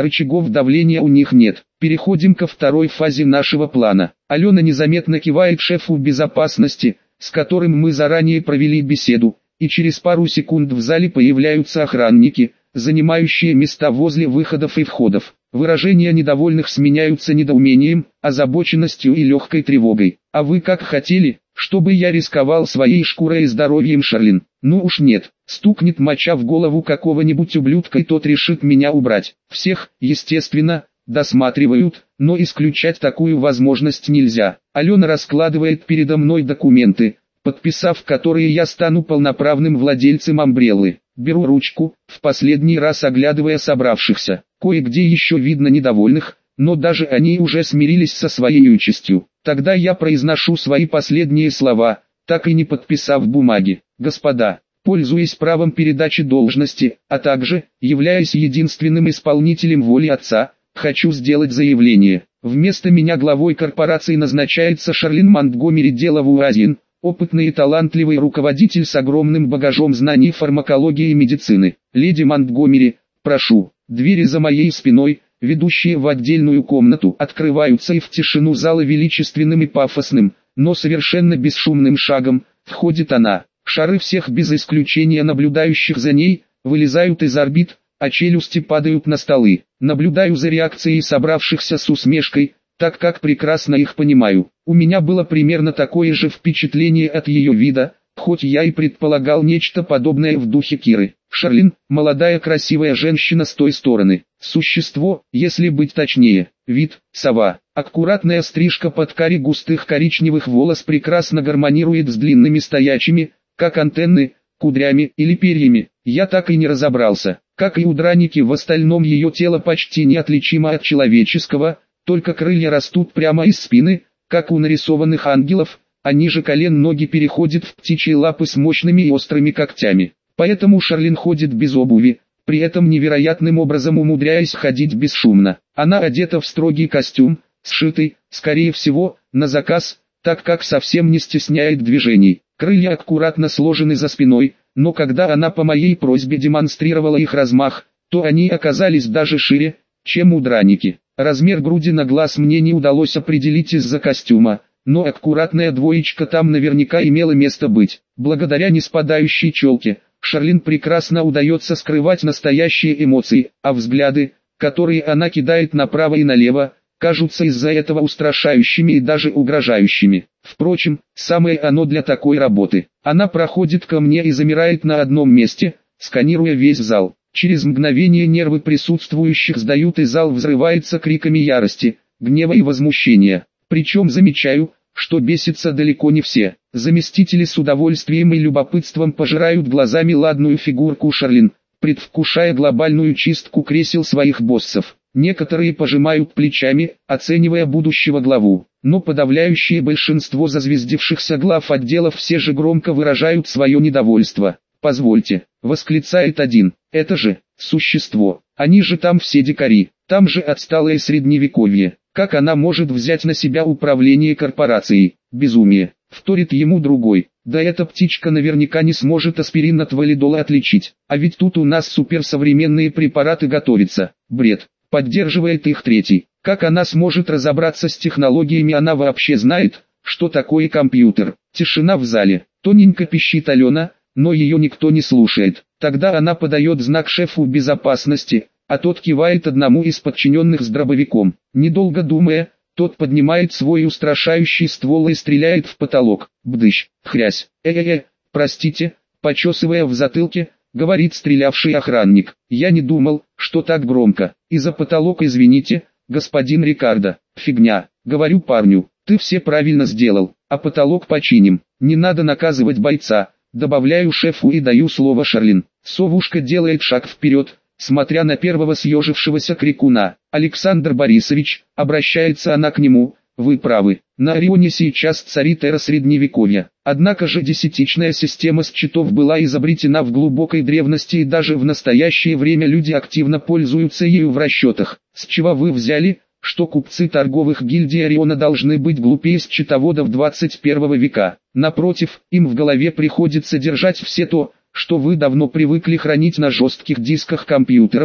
Рычагов давления у них нет. Переходим ко второй фазе нашего плана. Алена незаметно кивает шефу безопасности, с которым мы заранее провели беседу, и через пару секунд в зале появляются охранники, занимающие места возле выходов и входов. Выражения недовольных сменяются недоумением, озабоченностью и легкой тревогой. «А вы как хотели, чтобы я рисковал своей шкурой и здоровьем, Шарлин?» «Ну уж нет, стукнет моча в голову какого-нибудь ублюдка и тот решит меня убрать. Всех, естественно, досматривают, но исключать такую возможность нельзя». Алена раскладывает передо мной документы, подписав которые я стану полноправным владельцем Амбреллы. Беру ручку, в последний раз оглядывая собравшихся. Кое-где еще видно недовольных, но даже они уже смирились со своей участью. Тогда я произношу свои последние слова, так и не подписав бумаги. Господа, пользуясь правом передачи должности, а также, являясь единственным исполнителем воли отца, хочу сделать заявление. Вместо меня главой корпорации назначается Шарлин Монтгомери Делавуазин, опытный и талантливый руководитель с огромным багажом знаний фармакологии и медицины. Леди Монтгомери, прошу. Двери за моей спиной, ведущие в отдельную комнату, открываются, и в тишину зала величественным и пафосным, но совершенно бесшумным шагом, входит она. Шары всех без исключения наблюдающих за ней, вылезают из орбит, а челюсти падают на столы. Наблюдаю за реакцией собравшихся с усмешкой, так как прекрасно их понимаю. У меня было примерно такое же впечатление от ее вида, хоть я и предполагал нечто подобное в духе Киры. Шарлин, молодая красивая женщина с той стороны. Существо, если быть точнее. Вид, сова. Аккуратная стрижка под каре густых коричневых волос прекрасно гармонирует с длинными стоячими, как антенны, кудрями или перьями. Я так и не разобрался. Как и у Драники, в остальном ее тело почти неотличимо от человеческого, только крылья растут прямо из спины, как у нарисованных ангелов, а ниже колен ноги переходят в птичьи лапы с мощными и острыми когтями. Поэтому Шарлин ходит без обуви, при этом невероятным образом умудряясь ходить бесшумно. Она одета в строгий костюм, сшитый, скорее всего, на заказ, так как совсем не стесняет движений. Крылья аккуратно сложены за спиной, но когда она по моей просьбе демонстрировала их размах, то они оказались даже шире, чем у Драники. Размер груди на глаз мне не удалось определить из-за костюма, но аккуратная двоечка там наверняка имела место быть. Благодаря неспадающей челке, Шарлин прекрасно удается скрывать настоящие эмоции, а взгляды, которые она кидает направо и налево, кажутся из-за этого устрашающими и даже угрожающими. Впрочем, самое оно для такой работы. Она проходит ко мне и замирает на одном месте, сканируя весь зал. Через мгновение нервы присутствующих сдают, и зал взрывается криками ярости, гнева и возмущения. Причем замечаю, что бесятся далеко не все. Заместители с удовольствием и любопытством пожирают глазами ладную фигурку Шарлин, предвкушая глобальную чистку кресел своих боссов. Некоторые пожимают плечами, оценивая будущего главу, но подавляющее большинство зазвездившихся глав отделов все же громко выражают свое недовольство. «Позвольте», — восклицает один, — «это же существо, они же там все дикари, там же отсталое средневековье, как она может взять на себя управление корпорацией, безумие», — вторит ему другой. «Да эта птичка наверняка не сможет аспирин от валидола отличить, а ведь тут у нас суперсовременные препараты готовятся, бред», — поддерживает их третий. «Как она сможет разобраться с технологиями, она вообще знает, что такое компьютер?» Тишина в зале, тоненько пищит Алена, но ее никто не слушает. Тогда она подает знак шефу безопасности, а тот кивает одному из подчиненных с дробовиком. Недолго думая, тот поднимает свой устрашающий ствол и стреляет в потолок. Бдыщ, хрясь. Простите, почесывая в затылке, говорит стрелявший охранник. Я не думал, что так громко. И за потолок извините, господин Рикардо. Фигня, говорю парню, ты все правильно сделал, а потолок починим. Не надо наказывать бойца. Добавляю шефу и даю слово Шарлин. Совушка делает шаг вперед, смотря на первого съежившегося крикуна. «Александр Борисович», обращается она к нему, «вы правы, на Орионе сейчас царит эра средневековья. Однако же десятичная система счетов была изобретена в глубокой древности, и даже в настоящее время люди активно пользуются ею в расчетах. С чего вы взяли, что купцы торговых гильдий Ориона должны быть глупее счетоводов 21 века? Напротив, им в голове приходится держать все то, что вы давно привыкли хранить на жестких дисках компьютеров,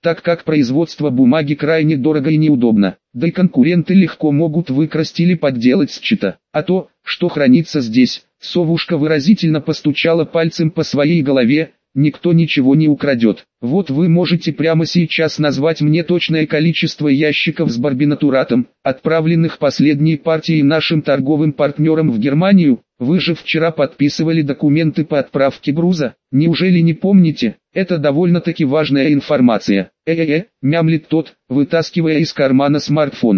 так как производство бумаги крайне дорого и неудобно, да и конкуренты легко могут выкрасть или подделать счета. А то, что хранится здесь, совушка выразительно постучала пальцем по своей голове, никто ничего не украдет. Вот вы можете прямо сейчас назвать мне точное количество ящиков с барбинатуратом, отправленных последней партией нашим торговым партнерам в Германию. Вы же вчера подписывали документы по отправке груза, неужели не помните? Это довольно-таки важная информация. Мямлит тот, вытаскивая из кармана смартфон.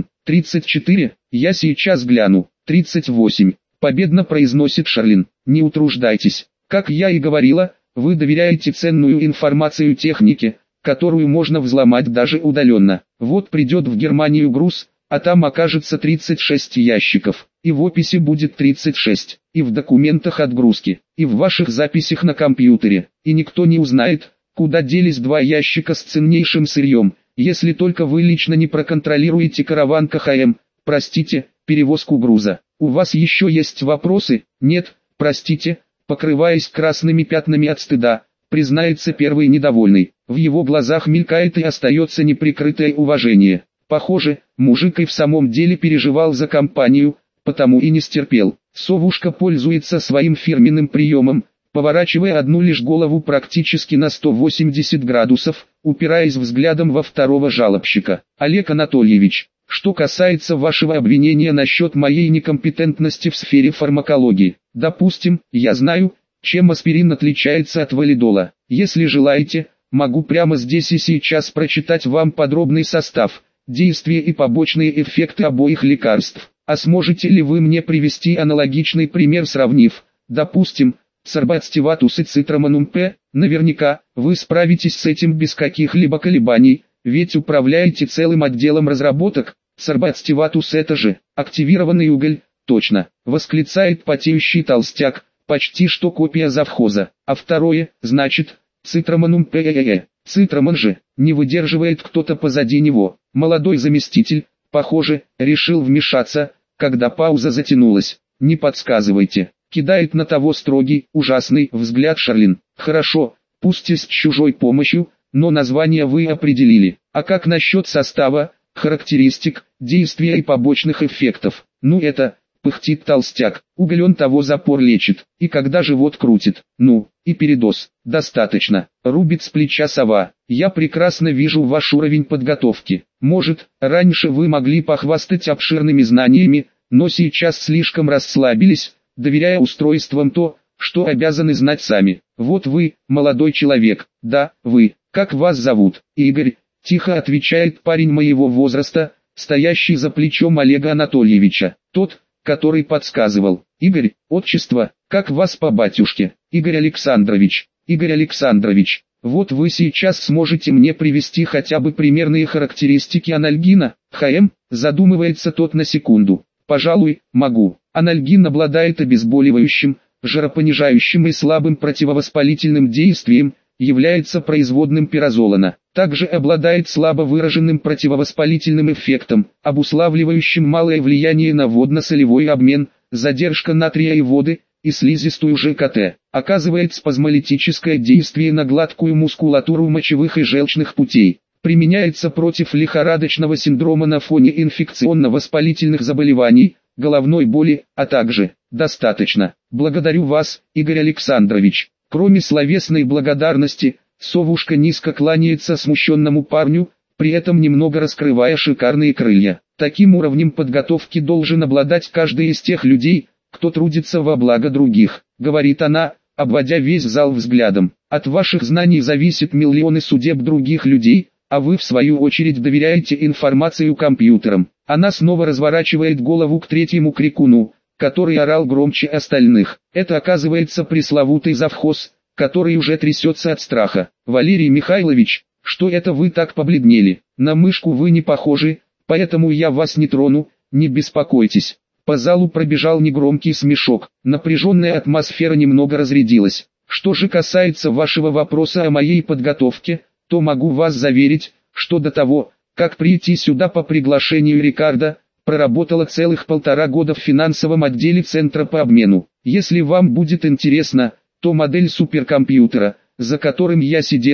34, я сейчас гляну. 38, победно произносит Шарлин. Не утруждайтесь. Как я и говорила, вы доверяете ценную информацию технике, которую можно взломать даже удаленно. Вот придет в Германию груз, а там окажется 36 ящиков, и в описи будет 36, и в документах отгрузки, и в ваших записях на компьютере, и никто не узнает, куда делись 2 ящика с ценнейшим сырьем, если только вы лично не проконтролируете караван КХМ, простите, перевозку груза. У вас еще есть вопросы? Нет, простите, покрываясь красными пятнами от стыда, признается первый недовольный. В его глазах мелькает и остается неприкрытое уважение. Похоже, мужик и в самом деле переживал за компанию, потому и не стерпел. Совушка пользуется своим фирменным приемом, поворачивая одну лишь голову практически на 180 градусов, упираясь взглядом во второго жалобщика. Олег Анатольевич, что касается вашего обвинения насчет моей некомпетентности в сфере фармакологии, допустим, я знаю, чем аспирин отличается от валидола. Если желаете, могу прямо здесь и сейчас прочитать вам подробный состав, действия и побочные эффекты обоих лекарств. А сможете ли вы мне привести аналогичный пример, сравнив, допустим, Цербацтиватус и Цитрамонум П? Наверняка, вы справитесь с этим без каких-либо колебаний, ведь управляете целым отделом разработок. Цербацтиватус — это же активированный уголь, точно, восклицает потеющий толстяк, почти что копия завхоза. А второе, значит, Цитрамонум П. Цитрамон же, не выдерживает кто-то позади него. Молодой заместитель, похоже, решил вмешаться, когда пауза затянулась. Не подсказывайте. Кидает на того строгий, ужасный взгляд Шарлин. Хорошо, пусть и с чужой помощью, но название вы определили. А как насчет состава, характеристик, действия и побочных эффектов? Ну это, пыхтит толстяк, уголь он того запор лечит, и когда живот крутит, ну, и передоз, достаточно, рубит с плеча сова. Я прекрасно вижу ваш уровень подготовки. Может, раньше вы могли похвастать обширными знаниями, но сейчас слишком расслабились, доверяя устройствам то, что обязаны знать сами. Вот вы, молодой человек, да, вы, как вас зовут? Игорь, тихо отвечает парень моего возраста, стоящий за плечом Олега Анатольевича, тот, который подсказывал. Игорь, отчество, как вас по батюшке? Игорь Александрович. Игорь Александрович, вот вы сейчас сможете мне привести хотя бы примерные характеристики анальгина? ХМ, задумывается тот на секунду. Пожалуй, могу. Анальгин обладает обезболивающим, жаропонижающим и слабым противовоспалительным действием, является производным пирозолана. Также обладает слабо выраженным противовоспалительным эффектом, обуславливающим малое влияние на водно-солевой обмен, задержка натрия и воды, и слизистую ЖКТ. Оказывает спазмолитическое действие на гладкую мускулатуру мочевых и желчных путей. Применяется против лихорадочного синдрома на фоне инфекционно-воспалительных заболеваний, головной боли, а также, достаточно. Благодарю вас, Игорь Александрович. Кроме словесной благодарности, совушка низко кланяется смущенному парню, при этом немного раскрывая шикарные крылья. Таким уровнем подготовки должен обладать каждый из тех людей, кто трудится во благо других, говорит она, обводя весь зал взглядом. От ваших знаний зависят миллионы судеб других людей, а вы в свою очередь доверяете информацию компьютерам. Она снова разворачивает голову к третьему крикуну, который орал громче остальных. Это оказывается пресловутый завхоз, который уже трясется от страха. Валерий Михайлович, что это вы так побледнели? На мышку вы не похожи, поэтому я вас не трону, не беспокойтесь. По залу пробежал негромкий смешок, напряженная атмосфера немного разрядилась. Что же касается вашего вопроса о моей подготовке, то могу вас заверить, что до того, как прийти сюда по приглашению Рикардо, проработала целых 1,5 года в финансовом отделе Центра по обмену. Если вам будет интересно, то модель суперкомпьютера, за которым я сидела,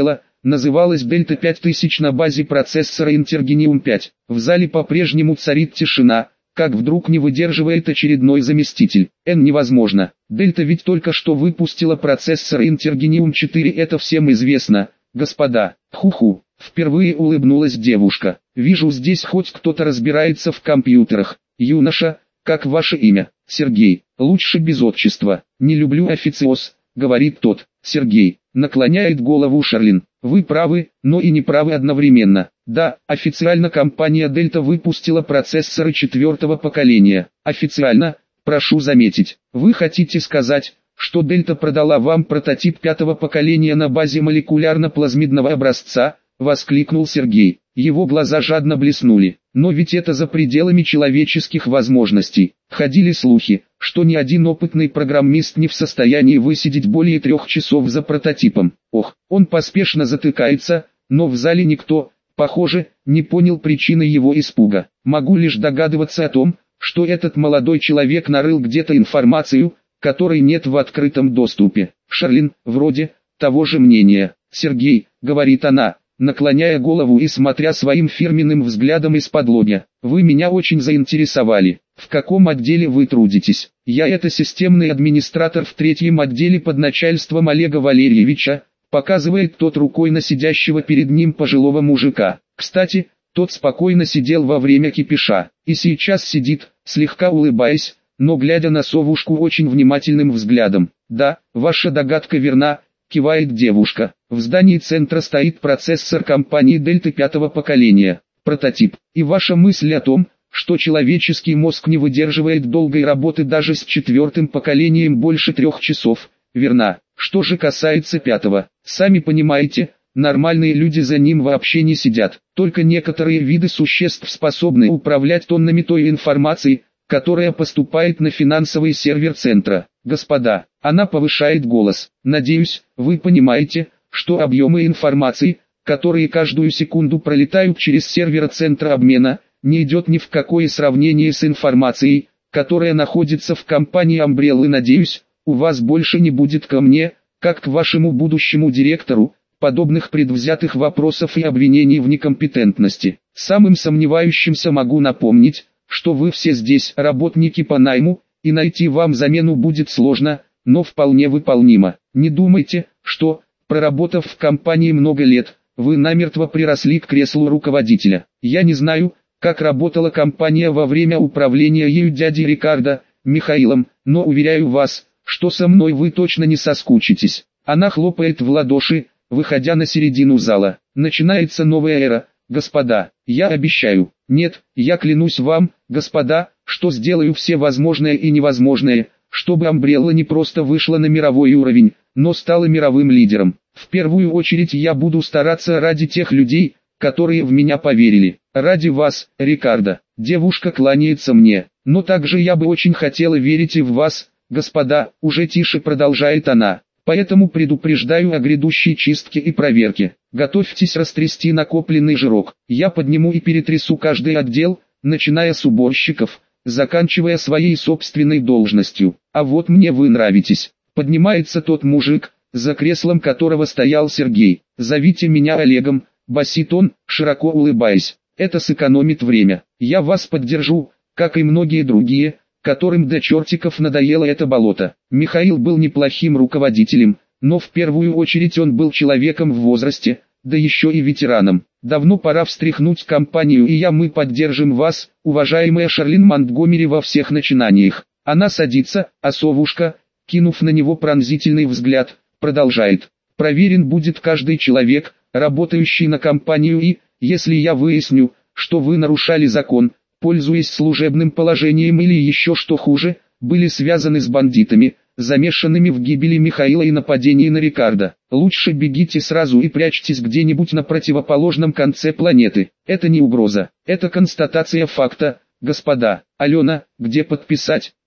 называлась Дельта 5000 на базе процессора Intergenium 5. В зале по-прежнему царит тишина, как вдруг не выдерживает очередной заместитель. Невозможно. Дельта ведь только что выпустила процессор Intergenium 4, это всем известно, господа. Ху-ху. Впервые улыбнулась девушка. Вижу, здесь хоть кто-то разбирается в компьютерах. Юноша, как ваше имя? Сергей. Лучше без отчества. Не люблю официоз, говорит тот. Сергей. Наклоняет голову Шарлин. Вы правы, но и не правы одновременно. Да, официально компания Delta выпустила процессоры 4-го поколения. Официально, прошу заметить. Вы хотите сказать, что Delta продала вам прототип 5-го поколения на базе молекулярно-плазмидного образца? Воскликнул Сергей. Его глаза жадно блеснули. Но ведь это за пределами человеческих возможностей. Ходили слухи, что ни один опытный программист не в состоянии высидеть более 3 часов за прототипом. Ох, он поспешно затыкается, но в зале никто, похоже, не понял причины его испуга. Могу лишь догадываться о том, что этот молодой человек нарыл где-то информацию, которой нет в открытом доступе. Шарлин, вроде, того же мнения. Сергей, говорит она, наклоняя голову и смотря своим фирменным взглядом из-под-лобья. Вы меня очень заинтересовали. В каком отделе вы трудитесь? Я это системный администратор в 3-м отделе под начальством Олега Валерьевича, показывает тот рукой на сидящего перед ним пожилого мужика. Кстати, тот спокойно сидел во время кипиша, и сейчас сидит, слегка улыбаясь, но глядя на совушку очень внимательным взглядом. Да, ваша догадка верна, кивает девушка. В здании центра стоит процессор компании Delta 5-го поколения, прототип. И ваша мысль о том, что человеческий мозг не выдерживает долгой работы даже с 4-м поколением больше 3 часов, верна. Что же касается 5-го, сами понимаете, нормальные люди за ним вообще не сидят. Только некоторые виды существ способны управлять тоннами той информации, которая поступает на финансовый сервер центра. Господа, она повышает голос. Надеюсь, вы понимаете, что объемы информации, которые каждую секунду пролетают через сервер центра обмена, не идет ни в какое сравнение с информацией, которая находится в компании Umbrella. Надеюсь, у вас больше не будет ко мне, как к вашему будущему директору, подобных предвзятых вопросов и обвинений в некомпетентности. Самым сомневающимся могу напомнить, что вы все здесь работники по найму, и найти вам замену будет сложно, но вполне выполнимо. Не думайте, что, проработав в компании много лет, вы намертво приросли к креслу руководителя. Я не знаю, как работала компания во время управления ею дядей Рикардо, Михаилом, но уверяю вас, что со мной вы точно не соскучитесь. Она хлопает в ладоши, выходя на середину зала. Начинается новая эра, господа, я обещаю. Нет, я клянусь вам, господа, что сделаю все возможное и невозможное, чтобы Umbrella не просто вышла на мировой уровень, но стала мировым лидером. В первую очередь я буду стараться ради тех людей, которые в меня поверили. Ради вас, Рикардо. Девушка кланяется мне. Но также я бы очень хотела верить и в вас, господа, уже тише продолжает она. Поэтому предупреждаю о грядущей чистке и проверке. Готовьтесь растрясти накопленный жирок. Я подниму и перетрясу каждый отдел, начиная с уборщиков, заканчивая своей собственной должностью. А вот мне вы нравитесь. Поднимается тот мужик, за креслом которого стоял Сергей. Зовите меня Олегом, басит он, широко улыбаясь. Это сэкономит время. Я вас поддержу, как и многие другие, которым до чертиков надоело это болото. Михаил был неплохим руководителем, но в первую очередь он был человеком в возрасте, да еще и ветераном. Давно пора встряхнуть компанию, и мы поддержим вас, уважаемая Шарлин Монтгомери, во всех начинаниях. Она садится, а совушка, кинув на него пронзительный взгляд, продолжает. Проверен будет каждый человек, работающий на компанию, и, если я выясню, что вы нарушали закон, пользуясь служебным положением или еще что хуже, были связаны с бандитами, замешанными в гибели Михаила и нападении на Рикардо, лучше бегите сразу и прячьтесь где-нибудь на противоположном конце планеты. Это не угроза, это констатация факта, господа. Алена, где подписать?